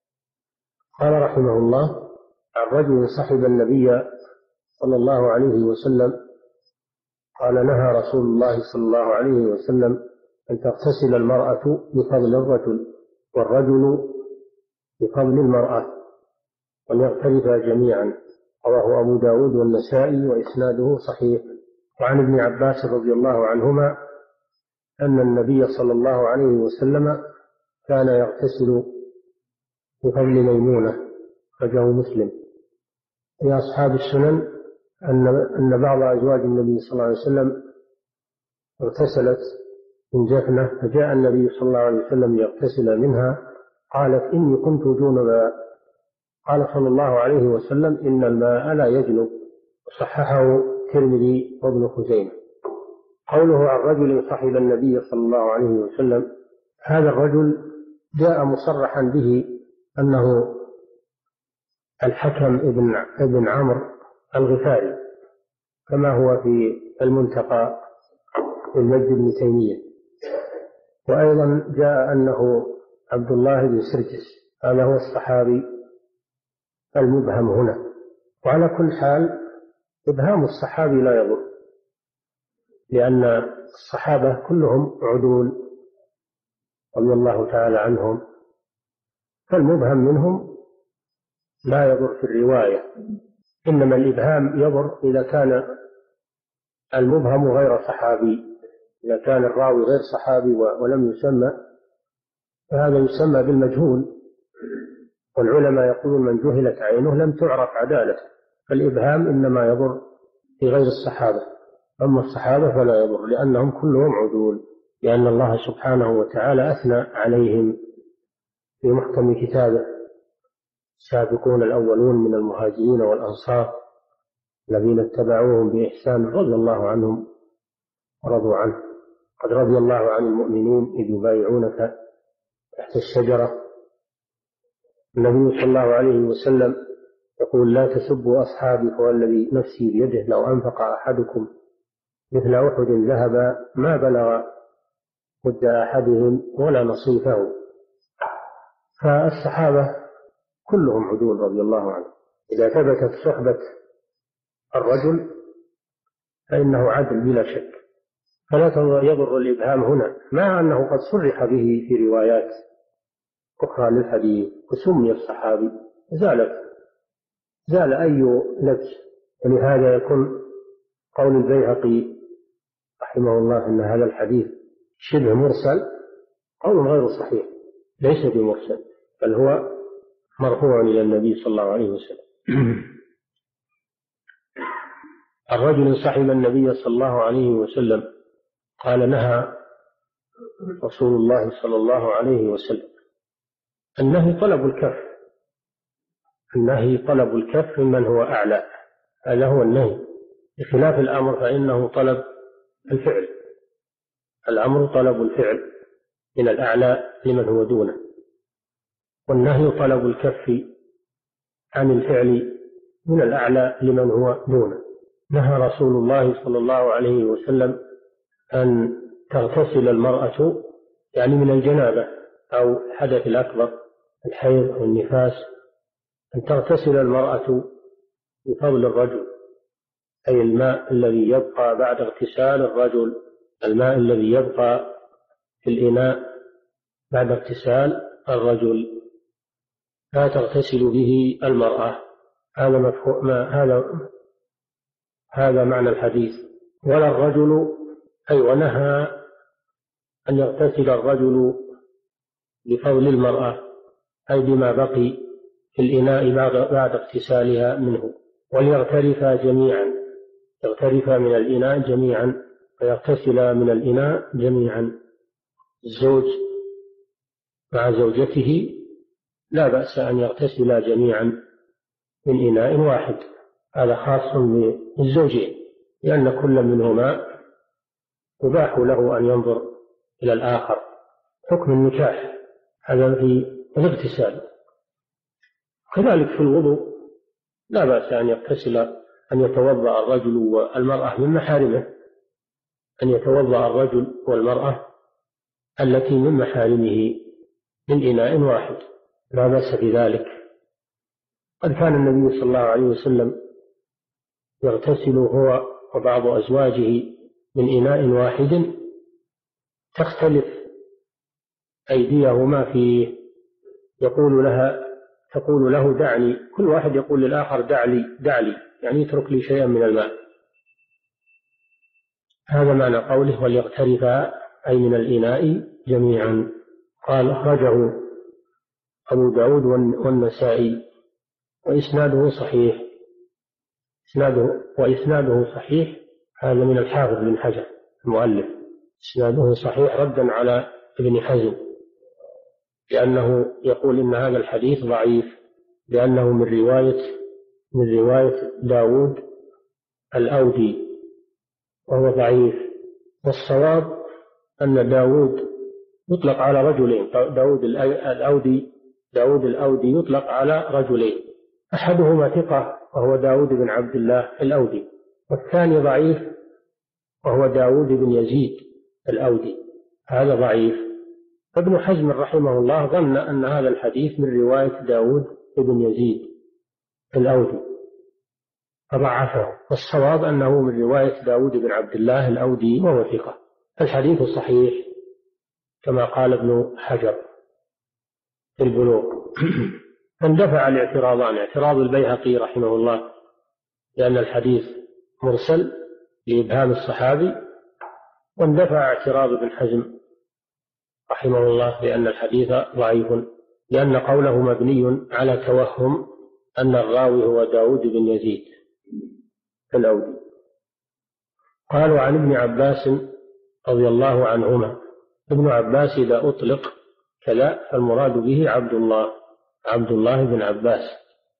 قال رحمه الله: عن رجل صحب النبي صلى الله عليه وسلم قال: نهى رسول الله صلى الله عليه وسلم أن تغتسل المرأة بفضل الرجل والرجل بفضل المرأة وليغترفا جميعا. رواه أبو داود والنسائي وإسناده صحيح. وعن ابن عباس رضي الله عنهما أن النبي صلى الله عليه وسلم كان يغتسل بفضل ميمونة، أخرجه مسلم. يا أصحاب السنن أن أن بعض أزواج النبي صلى الله عليه وسلم اغتسلت من جفنة، فجاء النبي صلى الله عليه وسلم ليغتسل منها، قالت: إني كنت جنبا. قال صلى الله عليه وسلم: إن الماء لا يجنب. وصححه الترمذي وابن خزيمة. قوله عن رجل صحب النبي صلى الله عليه وسلم، هذا الرجل جاء مصرحا به أنه الحكم ابن ابن عمرو الغفاري، كما هو في المنتقى للمجد بن تيمية. وأيضا جاء أنه عبد الله بن سرجس، هذا هو الصحابي المبهم هنا. وعلى كل حال إبهام الصحابي لا يضر، لأن الصحابة كلهم عدول رضي الله تعالى عنهم، فالمبهم منهم لا يضر في الرواية، إنما الإبهام يضر إذا كان المبهم غير صحابي، إذا كان الراوي غير صحابي ولم يسمى فهذا يسمى بالمجهول، والعلماء يقولون من جهلت عينه لم تعرف عدالته، فالإبهام إنما يضر في غير الصحابة، أما الصحابة فلا يضر لأنهم كلهم عدول، لأن الله سبحانه وتعالى أثنى عليهم في محكم كتابه: السابقون الأولون من المهاجرين والأنصار الذين اتبعوهم بإحسان رضي الله عنهم ورضوا عنه، قد رضي الله عن المؤمنين إذ يبايعونك تحت الشجرة. النبي صلى الله عليه وسلم يقول: لا تسبوا أصحابي فوالذي نفسي بيده لو أنفق أحدكم مثل أحد ذهبا ما بلغ مد أحدهم ولا نصيفه. فالصحابة كلهم عدول رضي الله عنهم، إذا ثبتت صحبة الرجل فإنه عدل بلا شك، فلا يضر الإبهام هنا، مع أنه قد صرح به في روايات أخرى للحديث وسمي الصحابي، زالت زال أي لبس. ولهذا يكون قول البيهقي رحمه الله أن هذا الحديث شبه مرسل قول غير صحيح، ليس بمرسل بل هو مرفوع إلى النبي صلى الله عليه وسلم. الرجل صحب النبي صلى الله عليه وسلم قال: نهى رسول الله صلى الله عليه وسلم. النهي طلب الكف، النهي طلب الكف ممن هو أعلى، هذا هو النهي، بخلاف الأمر فإنه طلب الفعل، الأمر طلب الفعل من الأعلى لمن هو دونه، والنهي طلب الكف عن الفعل من الأعلى لمن هو دونه. نهى رسول الله صلى الله عليه وسلم أن تغتسل المرأة يعني من الجنابة أو الحدث الأكبر الحيض أو النفاس، أن تغتسل المرأة بفضل الرجل، أي الماء الذي يبقى بعد اغتسال الرجل، الماء الذي يبقى في الإناء بعد اغتسال الرجل لا تغتسل به المرأة. هذا مفهوم، هذا هذا معنى الحديث. ولا الرجل، أي ونهى أن يغتسل الرجل بفضل المرأة، أي بما بقي في الإناء بعد اغتسالها منه، وليغترفا جميعا، يغترفا من الإناء جميعا ويغتسلا من الإناء جميعا. الزوج مع زوجته لا بأس أن يغتسلا جميعا من إناء واحد، هذا خاص بالزوجين، لأن كل منهما يباح له أن ينظر إلى الآخر، حكم النكاح هذا في الاغتسال. كذلك في الوضوء لا بأس أن يغتسل، أن يتوضأ الرجل والمرأة من محارمه، أن يتوضأ الرجل والمرأة التي من محارمه من إناء واحد، لا بأس بذلك. قد كان النبي صلى الله عليه وسلم يغتسل هو وبعض أزواجه من إناء واحد تختلف أيديهما فيه، يقول لها تقول له دعني، كل واحد يقول للآخر دعلي دعلي، يعني اترك لي شيئا من الماء. هذا معنى قوله وليغترفا، أي من الإناء جميعا. قال: أخرجه أبو داود والنسائي وإسناده صحيح، إسناده وإسناده صحيح، هذا من الحافظ بن حجر المؤلف، إسناده صحيح ردا على ابن حزم، لأنه يقول إن هذا الحديث ضعيف، لأنه من رواية من رواية داود الأودي وهو ضعيف. والصواب أن داود يطلق على رجلين، داود الأودي داود الأودي يطلق على رجلين، أحدهما ثقة وهو داود بن عبد الله الأودي، والثاني ضعيف وهو داود بن يزيد الأودي، هذا ضعيف. ابن حزم رحمه الله ظن أن هذا الحديث من رواية داود بن يزيد الأودي، فضعفه، والصواب أنه من رواية داود بن عبد الله الأودي وهو ثقة. الحديث صحيح كما قال ابن حجر في البلوغ. فاندفع الاعتراضان، اعتراض البيهقي رحمه الله لأن الحديث مرسل لإبهام الصحابي، واندفع اعتراض ابن حزم رحمه الله لأن الحديث ضعيف، لأن قوله مبني على توهم أن الراوي هو داود بن يزيد الأودي. قالوا عن ابن عباس رضي الله عنهما: ابن عباس إذا أطلق كلا فالمراد به عبد الله عبد الله بن عباس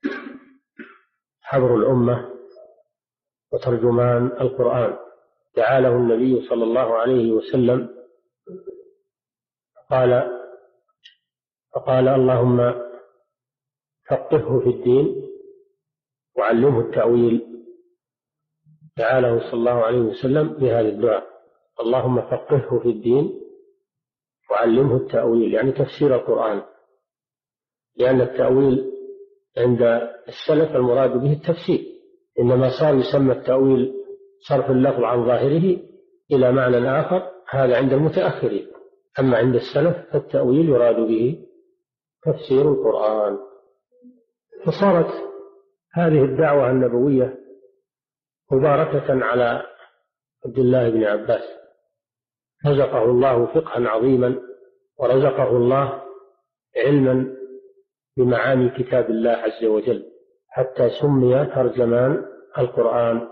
حبر الأمة وترجمان القرآن. تعاله النبي صلى الله عليه وسلم قال فقال: اللهم فقهه في الدين وعلمه التأويل. تعاله صلى الله عليه وسلم بهذا الدعاء: اللهم فقهه في الدين وعلمه التأويل، يعني تفسير القرآن، لأن التأويل عند السلف المراد به التفسير، إنما صار يسمى التأويل صرف اللفظ عن ظاهره إلى معنى آخر، هذا عند المتأخرين. أما عند السلف فالتأويل يراد به تفسير القرآن. فصارت هذه الدعوة النبوية مباركة على عبد الله بن عباس، رزقه الله فقها عظيما، ورزقه الله علما بمعاني كتاب الله عز وجل، حتى سمي ترجمان القرآن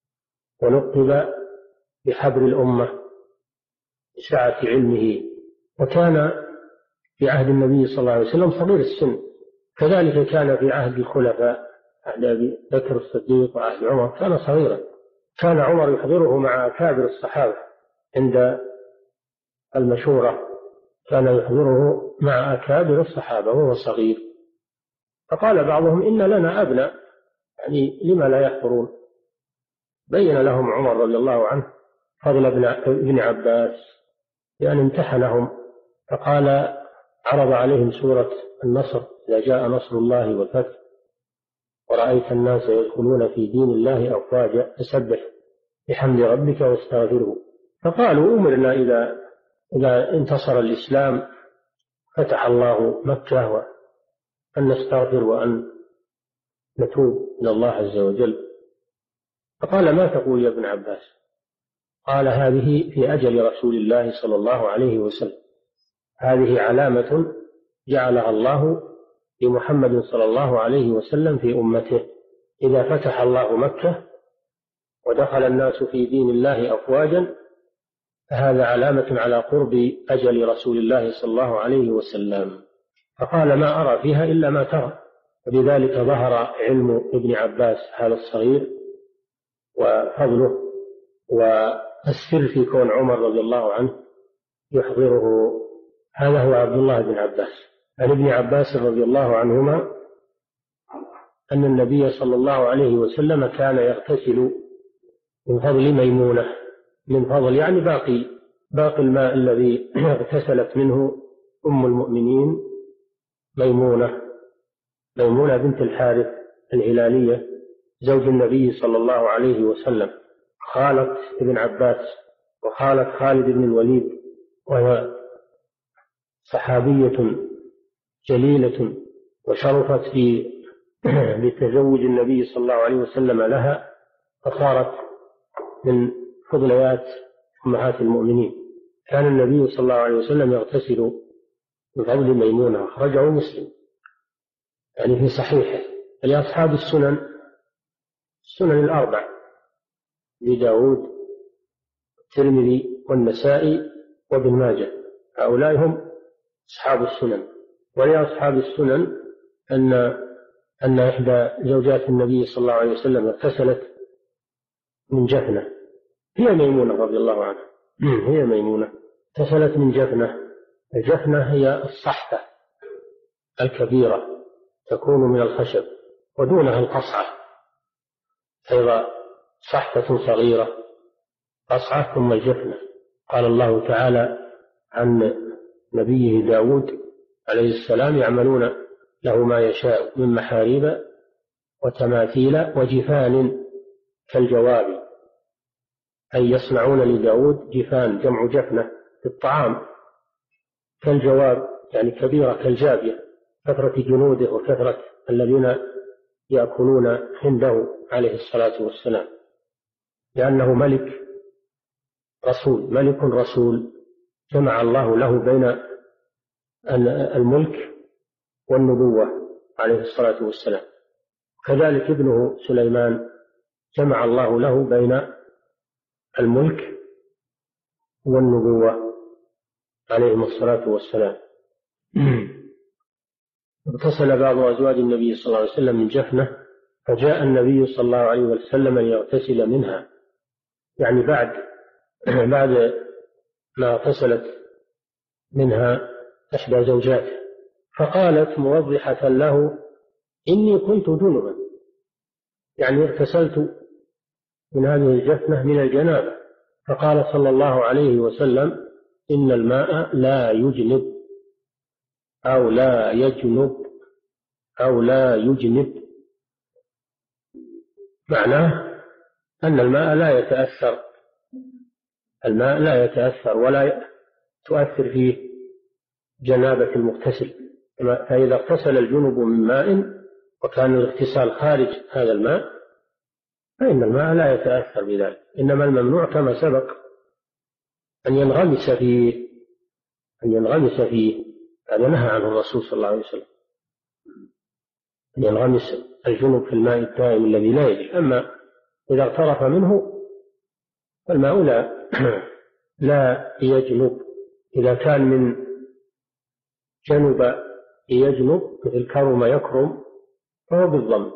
ولقب بحبر الأمة بسعة علمه. وكان في عهد النبي صلى الله عليه وسلم صغير السن، كذلك كان في عهد الخلفاء، عهد أبي بكر الصديق وعهد عمر كان صغيرا. كان عمر يحضره مع أكابر الصحابة عند المشورة، كان يحضره مع أكابر الصحابة وهو صغير. فقال بعضهم: إن لنا أبناء، يعني لما لا يحضرون؟ بين لهم عمر رضي الله عنه فضل ابن عباس لأن امتحنهم، فقال: عرض عليهم سورة النصر: إذا جاء نصر الله والفتح ورأيت الناس يدخلون في دين الله أفواجا فسبح بحمد ربك واستغفره. فقالوا: أمرنا إذا إذا انتصر الإسلام فتح الله مكة أن نستغفر وأن نتوب إلى الله عز وجل. فقال: ما تقول يا ابن عباس؟ قال: هذه في أجل رسول الله صلى الله عليه وسلم، هذه علامة جعلها الله لمحمد صلى الله عليه وسلم في أمته، إذا فتح الله مكة ودخل الناس في دين الله أفواجا فهذا علامة على قرب أجل رسول الله صلى الله عليه وسلم. فقال: ما أرى فيها إلا ما ترى. وبذلك ظهر علم ابن عباس هذا الصغير وفضله، والسر في كون عمر رضي الله عنه يحضره. هذا هو عبد الله بن عباس. عن ابن عباس رضي الله عنهما أن النبي صلى الله عليه وسلم كان يغتسل من فضل ميمونة، من فضل يعني باقي باقي الماء الذي اغتسلت منه أم المؤمنين ميمونة ميمونة بنت الحارث الهلالية زوج النبي صلى الله عليه وسلم، خالة ابن عباس وخالة خالد بن الوليد، وهي صحابية جليلة وشرفت في بتزوج النبي صلى الله عليه وسلم لها، فصارت من فضليات أمهات المؤمنين. كان النبي صلى الله عليه وسلم يغتسل بفضل ميمونة، أخرجه مسلم يعني في صحيحه. لأصحاب السنن السنن الأربع لداود الترمذي والنسائي وابن ماجه، هؤلاء هم أصحاب السنن. ولأصحاب السنن أن أن إحدى زوجات النبي صلى الله عليه وسلم اغتسلت من جفنة، هي ميمونة رضي الله عنها، هي ميمونة اغتسلت من جفنة. الجفنة هي الصحفة الكبيرة تكون من الخشب ودونها القصعة، أيضا صحفة صغيرة قصعة ثم الجفنة. قال الله تعالى عن نبيه داود عليه السلام: يعملون له ما يشاء من محاريب وتماثيل وجفان كالجواب، أي يصنعون لداود جفان، جمع جفنة في الطعام، كالجواب يعني كبيرة كالجابية، كثرة جنوده وكثرة الذين يأكلون عنده عليه الصلاة والسلام، لأنه ملك رسول، ملك رسول جمع الله له بين الملك والنبوة عليه الصلاة والسلام. كذلك ابنه سليمان جمع الله له بين الملك والنبوة عليهم الصلاة والسلام. اغتسل بعض أزواج النبي صلى الله عليه وسلم من جفنة، فجاء النبي صلى الله عليه وسلم ليغتسل منها، يعني بعد بعد ما اغتسلت منها إحدى زوجاته، فقالت موضحة له: إني كنت جنبا، يعني اغتسلت من هذه الجفنة من الجنابة. فقال صلى الله عليه وسلم: إن الماء لا يجنب أو لا يجنب أو لا يجنب، معناه أن الماء لا يتأثر، الماء لا يتأثر ولا تؤثر فيه جنابة المغتسل. فإذا اغتسل الجنب من ماء وكان الاغتسال خارج هذا الماء فإن الماء لا يتأثر بذلك، إنما الممنوع كما سبق أن ينغمس فيه أن ينغمس فيه هذا نهى عنه الرسول صلى الله عليه وسلم، أن ينغمس الجنب في الماء الدائم الذي لا يجري. أما إذا اغترف منه فالماء لا لا يجنب. إذا كان من جنب يجنب مثل كرم يكرم فهو بالضم،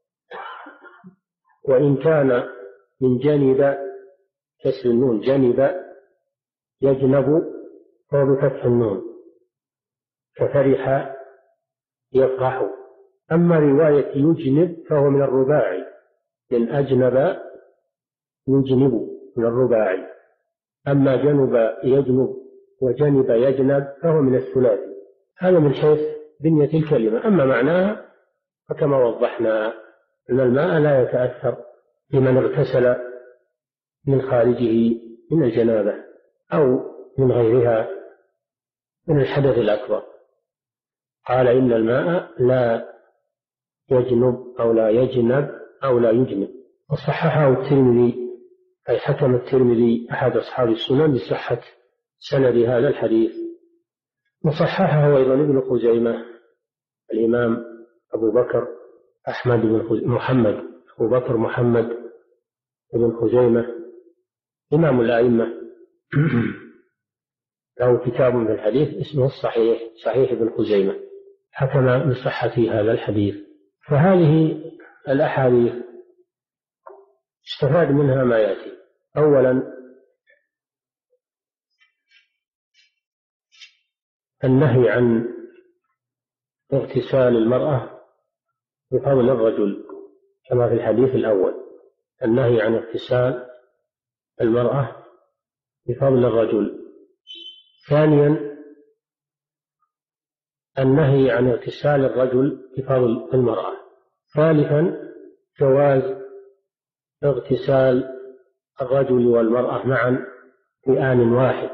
وإن كان من جنب كسر النون جنب يجنب فهو بفتح النون كفرح يفرح. أما رواية يجنب فهو من الرباعي، من أجنب يجنب من الرباعي. أما جنب يجنب وجنب يجنب فهو من الثلاثي. هذا من حيث بنية الكلمة. أما معناها فكما وضحنا أن الماء لا يتأثر بمن اغتسل من خارجه من الجنابة أو من غيرها من الحدث الأكبر. قال: إن الماء لا يجنب أو لا يجنب أو لا يجنب. وصححه الترمذي، أي حكم الترمذي أحد أصحاب السنن بصحة سند هذا الحديث. وصححه أيضا ابن خزيمة، الإمام أبو بكر أحمد بن محمد أبو بكر محمد بن خزيمة إمام الأئمة له كتاب في الحديث اسمه الصحيح، صحيح ابن خزيمة، حكم بصحة هذا الحديث. فهذه الأحاديث استفاد منها ما يأتي. أولا النهي عن اغتسال المرأة بفضل الرجل كما في الحديث الأول، النهي عن اغتسال المرأة بفضل الرجل. ثانيا النهي عن اغتسال الرجل بفضل المرأة. ثالثا جواز اغتسال الرجل والمرأة معا في آن واحد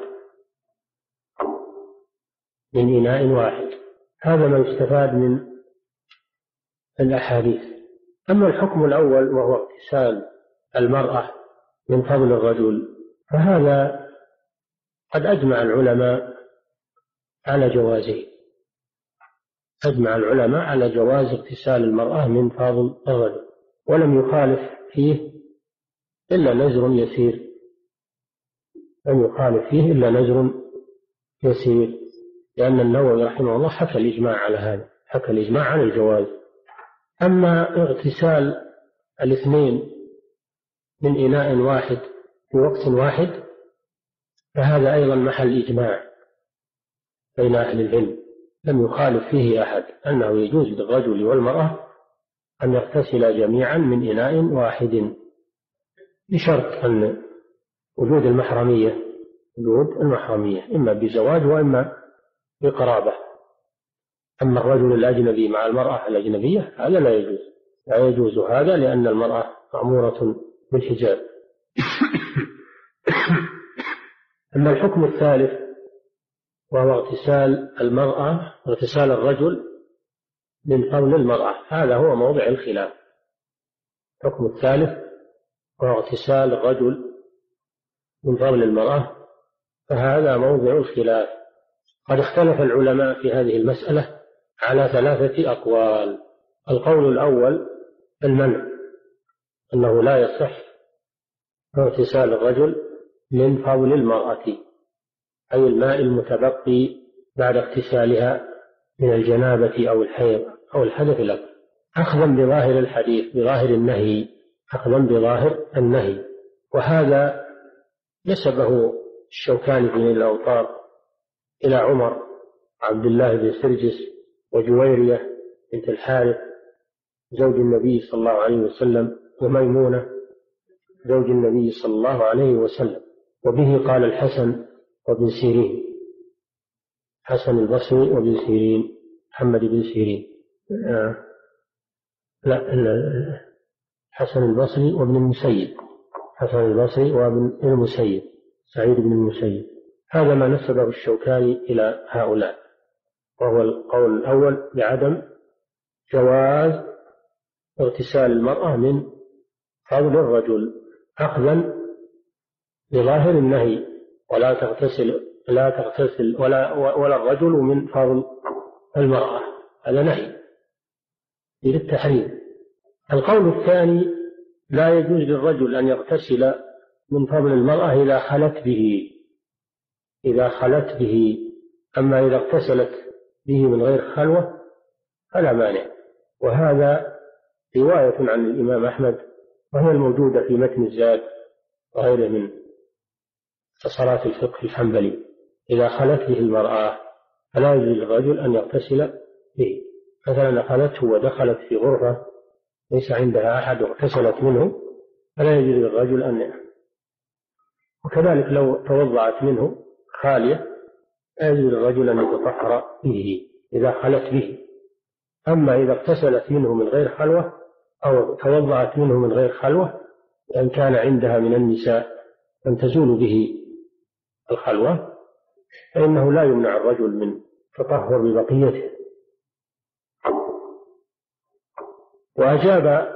من إناء واحد. هذا ما يستفاد من الأحاديث. أما الحكم الأول وهو اغتسال المرأة من فضل الرجل فهذا قد أجمع العلماء على جوازه، أجمع العلماء على جواز اغتسال المرأة من فضل الرجل، ولم يخالف فيه إلا نزر يسير، لم يخالف فيه إلا نزر يسير، لأن النووي رحمه الله حكى الإجماع على هذا، حكى الإجماع على الجواز. أما اغتسال الاثنين من إناء واحد في وقت واحد فهذا أيضا محل إجماع بين أهل العلم، لم يخالف فيه أحد أنه يجوز للرجل والمرأة أن يغتسلا جميعا من إناء واحد، بشرط أن وجود المحرمية، وجود المحرمية إما بزواج وإما بقرابة. أما الرجل الأجنبي مع المرأة الأجنبية هذا لا يجوز، لا يجوز هذا لأن المرأة مأمورة بالحجاب. أما الحكم الثالث وهو اغتسال المرأة اغتسال الرجل من فضل المرأة، هذا هو موضع الخلاف. الحكم الثالث وهو اغتسال الرجل من فضل المرأة، فهذا موضع الخلاف. قد اختلف العلماء في هذه المسألة على ثلاثة أقوال. القول الأول المنع، أنه لا يصح اغتسال الرجل من فضل المرأة، أي الماء المتبقي بعد اغتسالها من الجنابة أو الحيض أو الحدث الأكبر، أخذا بظاهر الحديث بظاهر النهي أخذا بظاهر النهي. وهذا نسبه الشوكاني في نيل الأوطار إلى عمر عبد الله بن سرجس وجويرية بنت الحارث زوج النبي صلى الله عليه وسلم وميمونة زوج النبي صلى الله عليه وسلم. وبه قال الحسن وابن سيرين، حسن البصري وابن سيرين، محمد بن سيرين آه. لا حسن البصري وابن المسيب، حسن البصري وابن المسيب سعيد بن المسيب. هذا ما نسبه الشوكاني إلى هؤلاء، وهو القول الأول بعدم جواز اغتسال المرأة من فضل الرجل أخذا بظاهر النهي، ولا تغتسل لا تغتسل ولا ولا الرجل من فضل المرأة، هذا نهي للتحريم. القول الثاني لا يجوز للرجل أن يغتسل من فضل المرأة إذا خلت به إذا خلت به أما إذا اغتسلت به من غير خلوة فلا مانع. وهذا رواية عن الإمام أحمد، وهي الموجودة في متن الزاد وغيره من اختصارات الفقه الحنبلي. إذا خلت به المرأة فلا يجوز للرجل أن يغتسل به. مثلا خلته ودخلت في غرفة ليس عندها أحد واغتسلت منه فلا يجوز للرجل أن، وكذلك لو توضعت منه خالية لا يجوز للرجل أن يتطهر به إذا خلت به. أما إذا اغتسلت منه من غير خلوة أو توضعت منه من غير خلوة، إن كان عندها من النساء من تزول به الخلوة، فإنه لا يمنع الرجل من تطهر ببقيته. وأجاب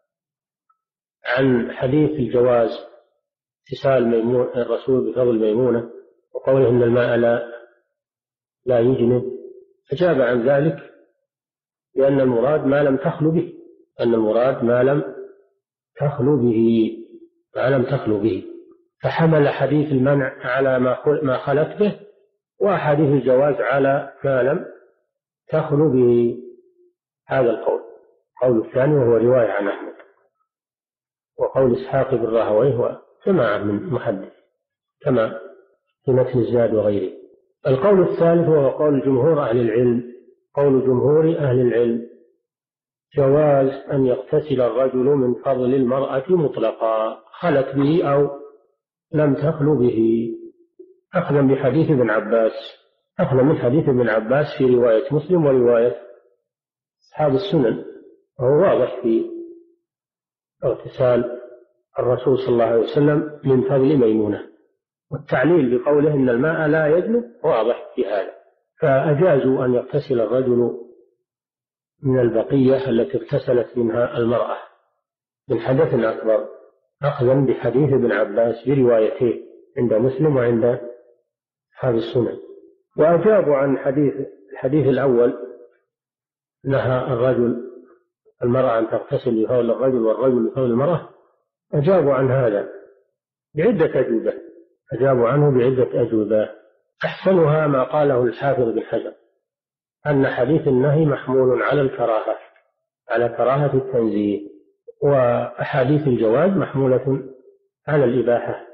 عن حديث الجواز اغتسال ميمون الرسول بفضل ميمونة وقوله إن الماء لا لا يجنب، أجاب عن ذلك لأن المراد ما لم تخلو به، أن المراد ما لم تخلو به ما لم تخلو به فحمل حديث المنع على ما خلت به، وحديث الجواز على ما لم تخلو به. هذا القول القول الثاني وهو رواية عن أحمد، وقول إسحاق بن راهويه وجماعة من محدث كما في متن الزاد وغيره. القول الثالث وهو قول جمهور أهل العلم قول جمهور أهل العلم جواز أن يغتسل الرجل من فضل المرأة مطلقا خلت به أو لم تخلو به، أخذا بحديث ابن عباس أخذا من حديث ابن عباس في رواية مسلم ورواية أصحاب السنن، وهو واضح في اغتسال الرسول صلى الله عليه وسلم من فضل ميمونة. والتعليل بقوله إن الماء لا يجنب واضح في هذا، فأجازوا أن يغتسل الرجل من البقية التي اغتسلت منها المرأة من حدث أكبر أخذا بحديث ابن عباس بروايته عند مسلم وعند أصحاب السنن. وأجابوا عن حديث الحديث الأول نهى الرجل المرأة أن تغتسل بفضل الرجل والرجل بفضل المرأة، أجابوا عن هذا بعدة أجوبة أجابوا عنه بعدة أجوبة أحسنها ما قاله الحافظ بن حجر أن حديث النهي محمول على الكراهة على كراهة التنزيه، وأحاديث الجواز محمولة على الإباحة،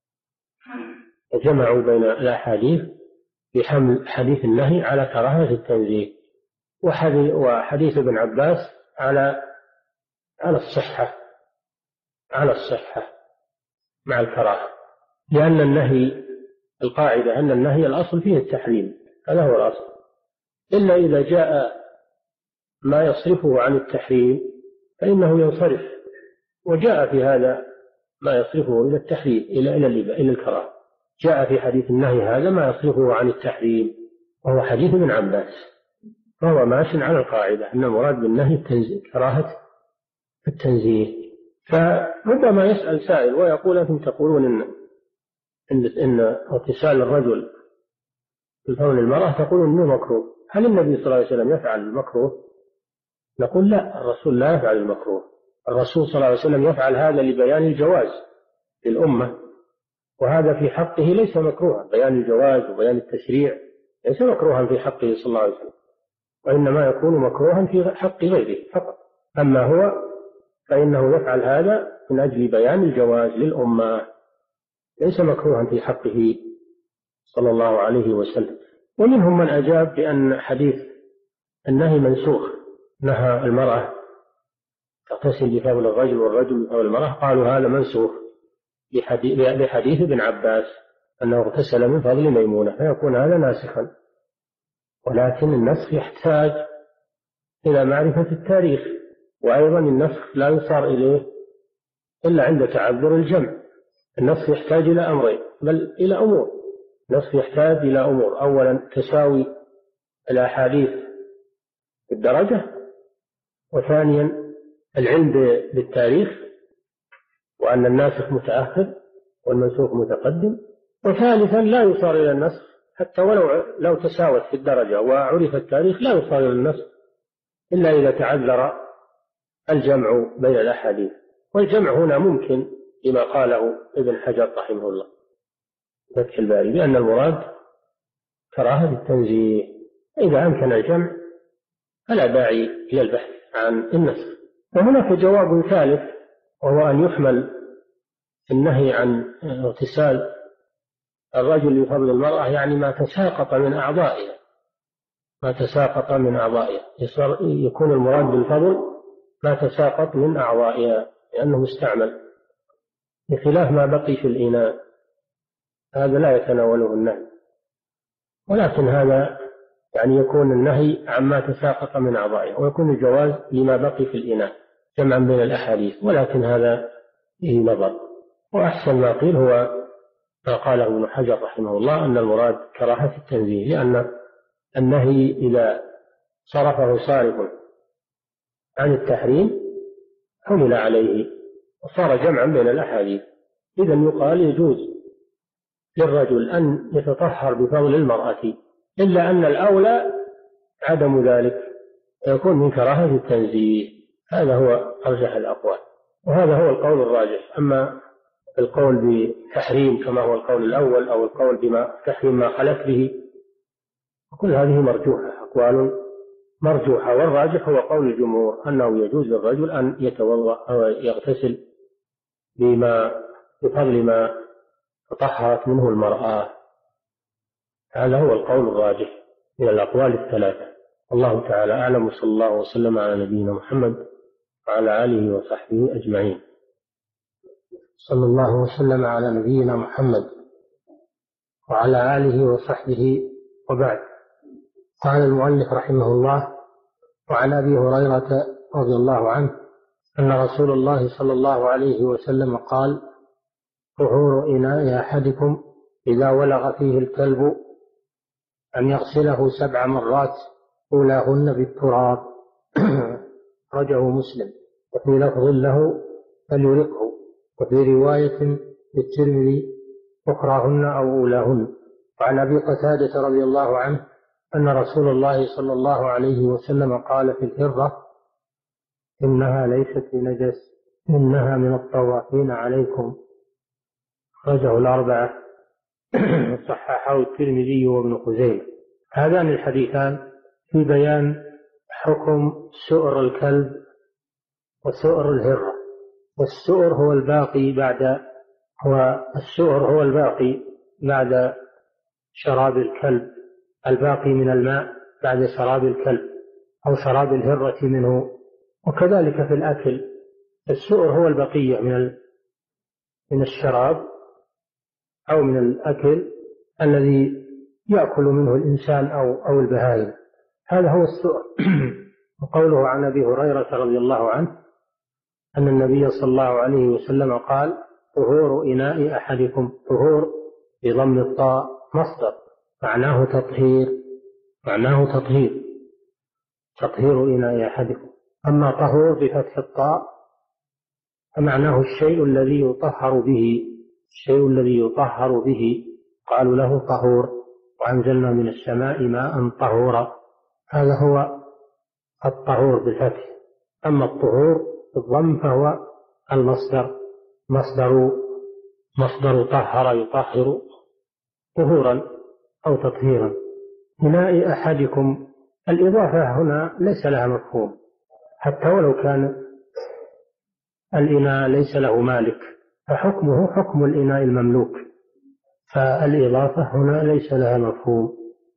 وجمعوا بين الأحاديث بحمل حديث النهي على كراهة التنزيه، وحديث ابن عباس على على الصحة على الصحة مع الكراهة، لأن النهي القاعدة أن النهي الأصل فيه التحريم، هذا هو الأصل، إلا إذا جاء ما يصرفه عن التحريم فإنه ينصرف. وجاء في هذا ما يصرفه إلى التحريم إلى إلى إلى الكراهة. جاء في حديث النهي هذا ما يصرفه عن التحريم، وهو حديث ابن عباس، فهو ماشٍ على القاعدة أن المراد بالنهي التنزيه، كراهة التنزيه. فربما يسأل سائل ويقول: أنتم تقولون إن إن, إن اغتسال الرجل في فضل المرأة تقولون إنه مكروه، هل النبي صلى الله عليه وسلم يفعل المكروه؟ نقول: لا، الرسول لا يفعل المكروه. الرسول صلى الله عليه وسلم يفعل هذا لبيان الجواز للأمة، وهذا في حقه ليس مكروها. بيان الجواز وبيان التشريع ليس مكروها في حقه صلى الله عليه وسلم، وإنما يكون مكروها في حق غيره فقط. أما هو فإنه يفعل هذا من أجل بيان الجواز للأمة، ليس مكروها في حقه صلى الله عليه وسلم. ومنهم من أجاب بأن حديث النهي منسوخ، نهى المرأة تغتسل بفضل الرجل والرجل بفضل المرأة، قالوا هذا منسوخ بحديث ابن عباس أنه اغتسل من فضل ميمونة، فيكون هذا ناسخا. ولكن النسخ يحتاج إلى معرفة التاريخ، وأيضا النسخ لا يصار إليه إلا عند تعذر الجمع. النسخ يحتاج إلى أمرين، بل إلى أمور. النسخ يحتاج إلى أمور: أولا تساوي الأحاديث بالدرجة، وثانيا العلم بالتاريخ وأن الناسخ متأخر والمنسوخ متقدم، وثالثا لا يصار إلى النسخ حتى ولو لو تساوت في الدرجة وعرف التاريخ، لا يصار إلى النسخ إلا إذا تعذر الجمع بين الأحاديث. والجمع هنا ممكن لما قاله ابن حجر رحمه الله فتح الباري بأن المراد كراهة التنزيه. إذا أمكن الجمع فلا داعي إلى البحث عن النسخ. وهناك جواب ثالث، وهو أن يحمل النهي عن اغتسال الرجل بفضل المرأة يعني ما تساقط من أعضائها، ما تساقط من أعضائها، يكون المراد بالفضل ما تساقط من أعضائها لأنه مستعمل، بخلاف ما بقي في الإناء، هذا لا يتناوله النهي. ولكن هذا يعني يكون النهي عما تساقط من أعضائها، ويكون الجواز لما بقي في الإناء جمعا بين الأحاديث. ولكن هذا فيه نظر، وأحسن ما قيل هو ما قاله ابن حجر رحمه الله أن المراد كراهة التنزيه، لأن النهي إذا صرفه صارف عن التحريم حمل عليه وصار جمعا بين الأحاديث. إذا يقال يجوز للرجل أن يتطهر بفضل المرأة، إلا أن الأولى عدم ذلك، يكون من كراهة التنزيه. هذا هو أرجح الأقوال، وهذا هو القول الراجح. أما القول بتحريم كما هو القول الأول، أو القول بما تحريم ما خلت به، كل هذه مرجوحة، أقوال مرجوحة. والراجح هو قول الجمهور أنه يجوز للرجل أن يتوضأ أو يغتسل بما بفضل ما تطهرت منه المرأة. هذا هو القول الراجح من الأقوال الثلاثة. الله تعالى أعلم، وصلى الله وسلم على نبينا محمد وعلى آله وصحبه أجمعين. صلى الله وسلم على نبينا محمد وعلى آله وصحبه، وبعد. قال المؤلف رحمه الله: وعن أبي هريرة رضي الله عنه أن رسول الله صلى الله عليه وسلم قال: طهور إناء أحدكم إذا ولغ فيه الكلب أن يغسله سبع مرات أولاهن بالتراب. رجعه مسلم. وفي لفظ له: فليرقه. وفي رواية للترمذي: أخراهن أو أولاهن. وعن أبي قتادة رضي الله عنه أن رسول الله صلى الله عليه وسلم قال في الهرة: إنها ليست بنجس، إنها من الطوافين عليكم. رجعه الأربعة. صححه الترمذي وابن خزيمة. هذان الحديثان في بيان حكم سؤر الكلب وسؤر الهرة. والسؤر هو الباقي بعد هو السؤر هو الباقي بعد شراب الكلب، الباقي من الماء بعد شراب الكلب أو شراب الهرة منه. وكذلك في الأكل، السؤر هو البقية من من الشراب أو من الأكل الذي يأكل منه الإنسان أو أو البهائم، هذا هو السؤر. وقوله عن أبي هريرة رضي الله عنه أن النبي صلى الله عليه وسلم قال طهور إناء أحدكم، طهور بضم الطاء مصدر معناه تطهير، معناه تطهير تطهير إناء أحدكم. أما طهور بفتح الطاء فمعناه الشيء الذي يطهر به، الشيء الذي يطهر به قالوا له طهور. وأنزلنا من السماء ماء طهورا، هذا هو الطهور بالفتح. أما الطهور بالضم فهو المصدر، مصدر مصدر طهر يطهر طهورا أو تطهيرا. إناء أحدكم، الإضافة هنا ليس لها مفهوم، حتى ولو كان الإناء ليس له مالك فحكمه حكم الإناء المملوك، فالإضافة هنا ليس لها مفهوم.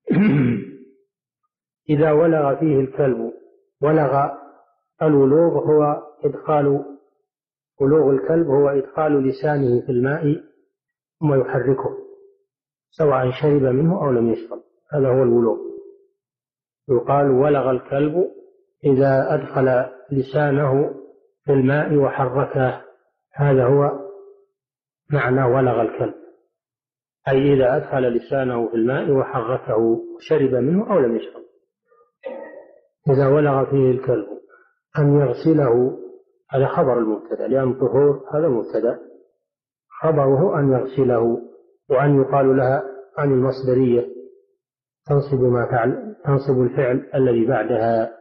إذا ولغ فيه الكلب، ولغ الولوغ هو إدخال، ولوغ الكلب هو إدخال لسانه في الماء ثم يحركه سواء شرب منه أو لم يشرب، هذا هو الولوغ. يقال ولغ الكلب إذا أدخل لسانه في الماء وحركه، هذا هو معنى ولغ الكلب، أي إذا أدخل لسانه في الماء وحركه وشرب منه أو لم يشرب. إذا ولغ فيه الكلب أن يغسله، هذا خبر المبتدأ، لأن طهور هذا مبتدأ، خبره أن يغسله. وأن يقال لها عن المصدرية تنصب ما فعل، تنصب الفعل الذي بعدها،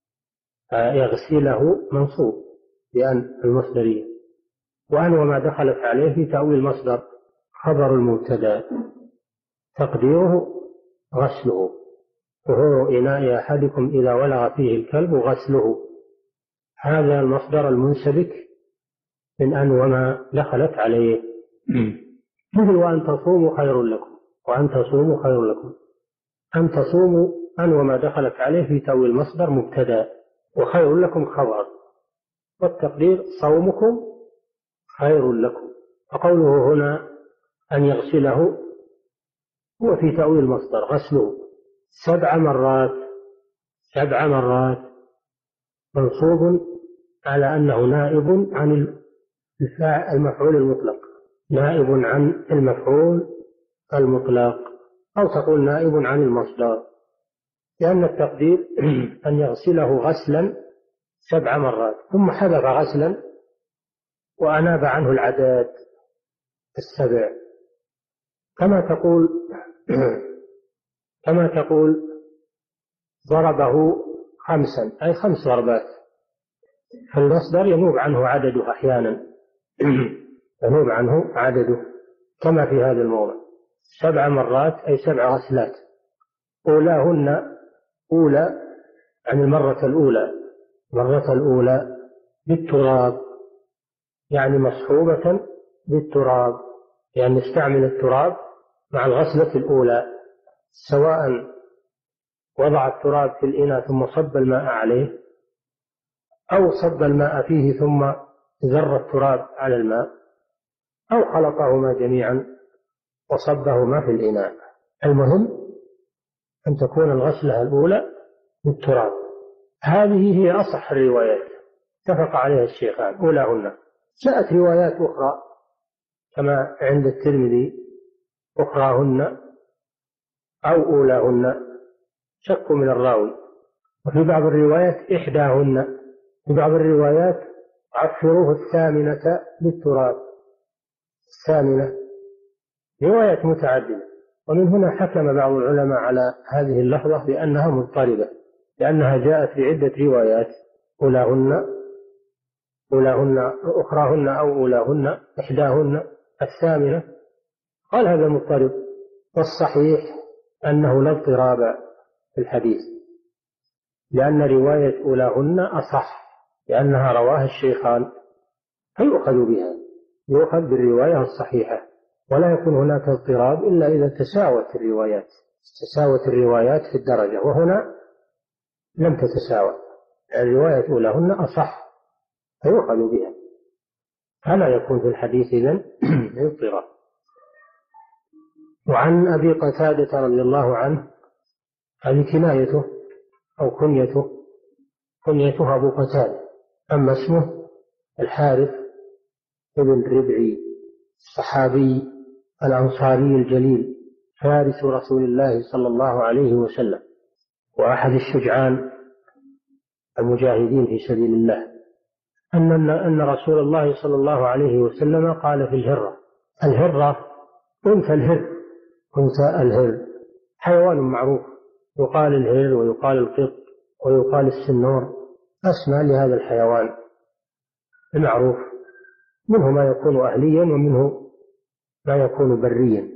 يغسله منصوب لأن المصدرية. وأن وما دخلت عليه في تأويل مصدر خبر المبتدأ تقديره غسله، طهور إناء أحدكم إذا ولغ فيه الكلب غسله، هذا المصدر المنسبك من أن وما دخلت عليه. مثل وأن تصوموا خير لكم، وأن تصوموا خير لكم، أن تصوموا أن وما دخلت عليه في تأويل مصدر مبتدأ، وخير لكم خبر، والتقدير صومكم خير لكم. فقوله هنا أن يغسله هو في تأويل مصدر غسله سبع مرات، سبع مرات منصوب على أنه نائب عن المفعول المطلق، نائب عن المفعول المطلق، أو تقول نائب عن المصدر، لأن التقدير أن يغسله غسلا سبع مرات، ثم حذف غسلا وأناب عنه العدد السبع، كما تقول كما تقول ضربه خمسا، أي خمس ضربات، فالمصدر ينوب عنه عدده أحيانا ينوب عنه عدده، كما في هذا الموضع سبع مرات أي سبع غسلات، أولاهن، أولى عن المرة الأولى، المرة الأولى بالتراب، يعني مصحوبة بالتراب، يعني نستعمل التراب مع الغسلة الأولى، سواء وضع التراب في الإناء ثم صب الماء عليه، أو صب الماء فيه ثم زر التراب على الماء، أو خلطهما جميعا وصبهما في الإناء. المهم أن تكون الغسلة الأولى بالتراب. هذه هي أصح الروايات اتفق عليها الشيخان، أولاهن. جاءت روايات أخرى كما عند الترمذي أخراهن أو أولاهن، شك من الراوي. وفي بعض الروايات إحداهن، في بعض الروايات عفروه الثامنة بالتراب، الثامنة، روايات متعددة. ومن هنا حكم بعض العلماء على هذه اللفظة بأنها مضطربة، لأنها جاءت في عدة روايات، أولاهن أولاهن أخراهن أو أولاهن إحداهن الثامنة، قال هذا مضطرب. والصحيح أنه لا اضطراب في الحديث، لأن رواية أولاهن أصح، لأنها رواها الشيخان، فيؤخذ بها، يؤخذ بالرواية الصحيحة، ولا يكون هناك اضطراب إلا إذا تساوت الروايات، تساوت الروايات في الدرجة، وهنا لم تتساوى، الرواية أولاهن أصح فيؤخذ بها، فلا يكون في الحديث إذن اضطراب. وعن أبي قتادة رضي الله عنه، هذه كنايته أو كنيته، كنيته أبو قتادة، أما اسمه الحارث ابن ربعي الصحابي الأنصاري الجليل فارس رسول الله صلى الله عليه وسلم، وأحد الشجعان المجاهدين في سبيل الله، أن أن رسول الله صلى الله عليه وسلم قال في الهرة. الهرة أنثى الهر، أنثى الهر حيوان معروف، يقال الهر ويقال القط ويقال السنور، أسمى لهذا الحيوان المعروف، منه ما يكون أهليا ومنه ما يكون بريا.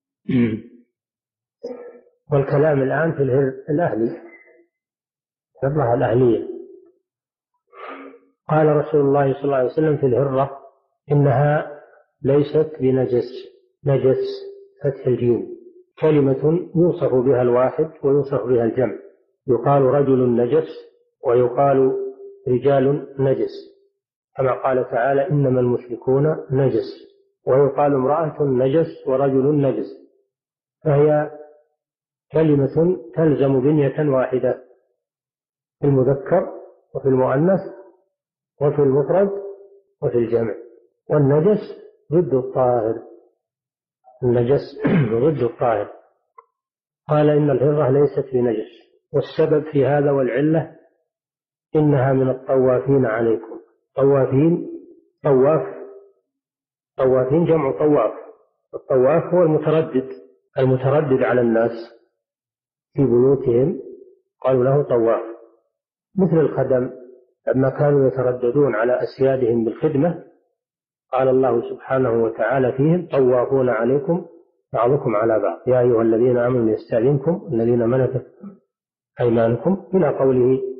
والكلام الآن في الهر الأهلي، الهرة الأهلية. قال رسول الله صلى الله عليه وسلم في الهرة إنها ليست بنجس، نجس فتح الجيم، كلمة يوصف بها الواحد ويوصف بها الجمع، يقال رجل نجس ويقال رجال نجس، كما قال تعالى إنما المشركون نجس، ويقال امرأة نجس ورجل نجس، فهي كلمة تلزم بنية واحدة في المذكر وفي المؤنث وفي المفرد وفي الجمع. والنجس ضد الطاهر، النجس ضد الطاهر. قال إن الهرة ليست بنجس، والسبب في هذا والعلة إنها من الطوافين عليكم. طوافين، طواف، طوافين جمع طواف، الطواف هو المتردد، المتردد على الناس في بيوتهم، قالوا له طواف، مثل الخدم لما كانوا يترددون على أسيادهم بالخدمة قال الله سبحانه وتعالى فيهم طوافون عليكم بعضكم على بعض يا أيها الذين آمنوا يستأذنكم الذين ملكت أيمانكم، إلى قوله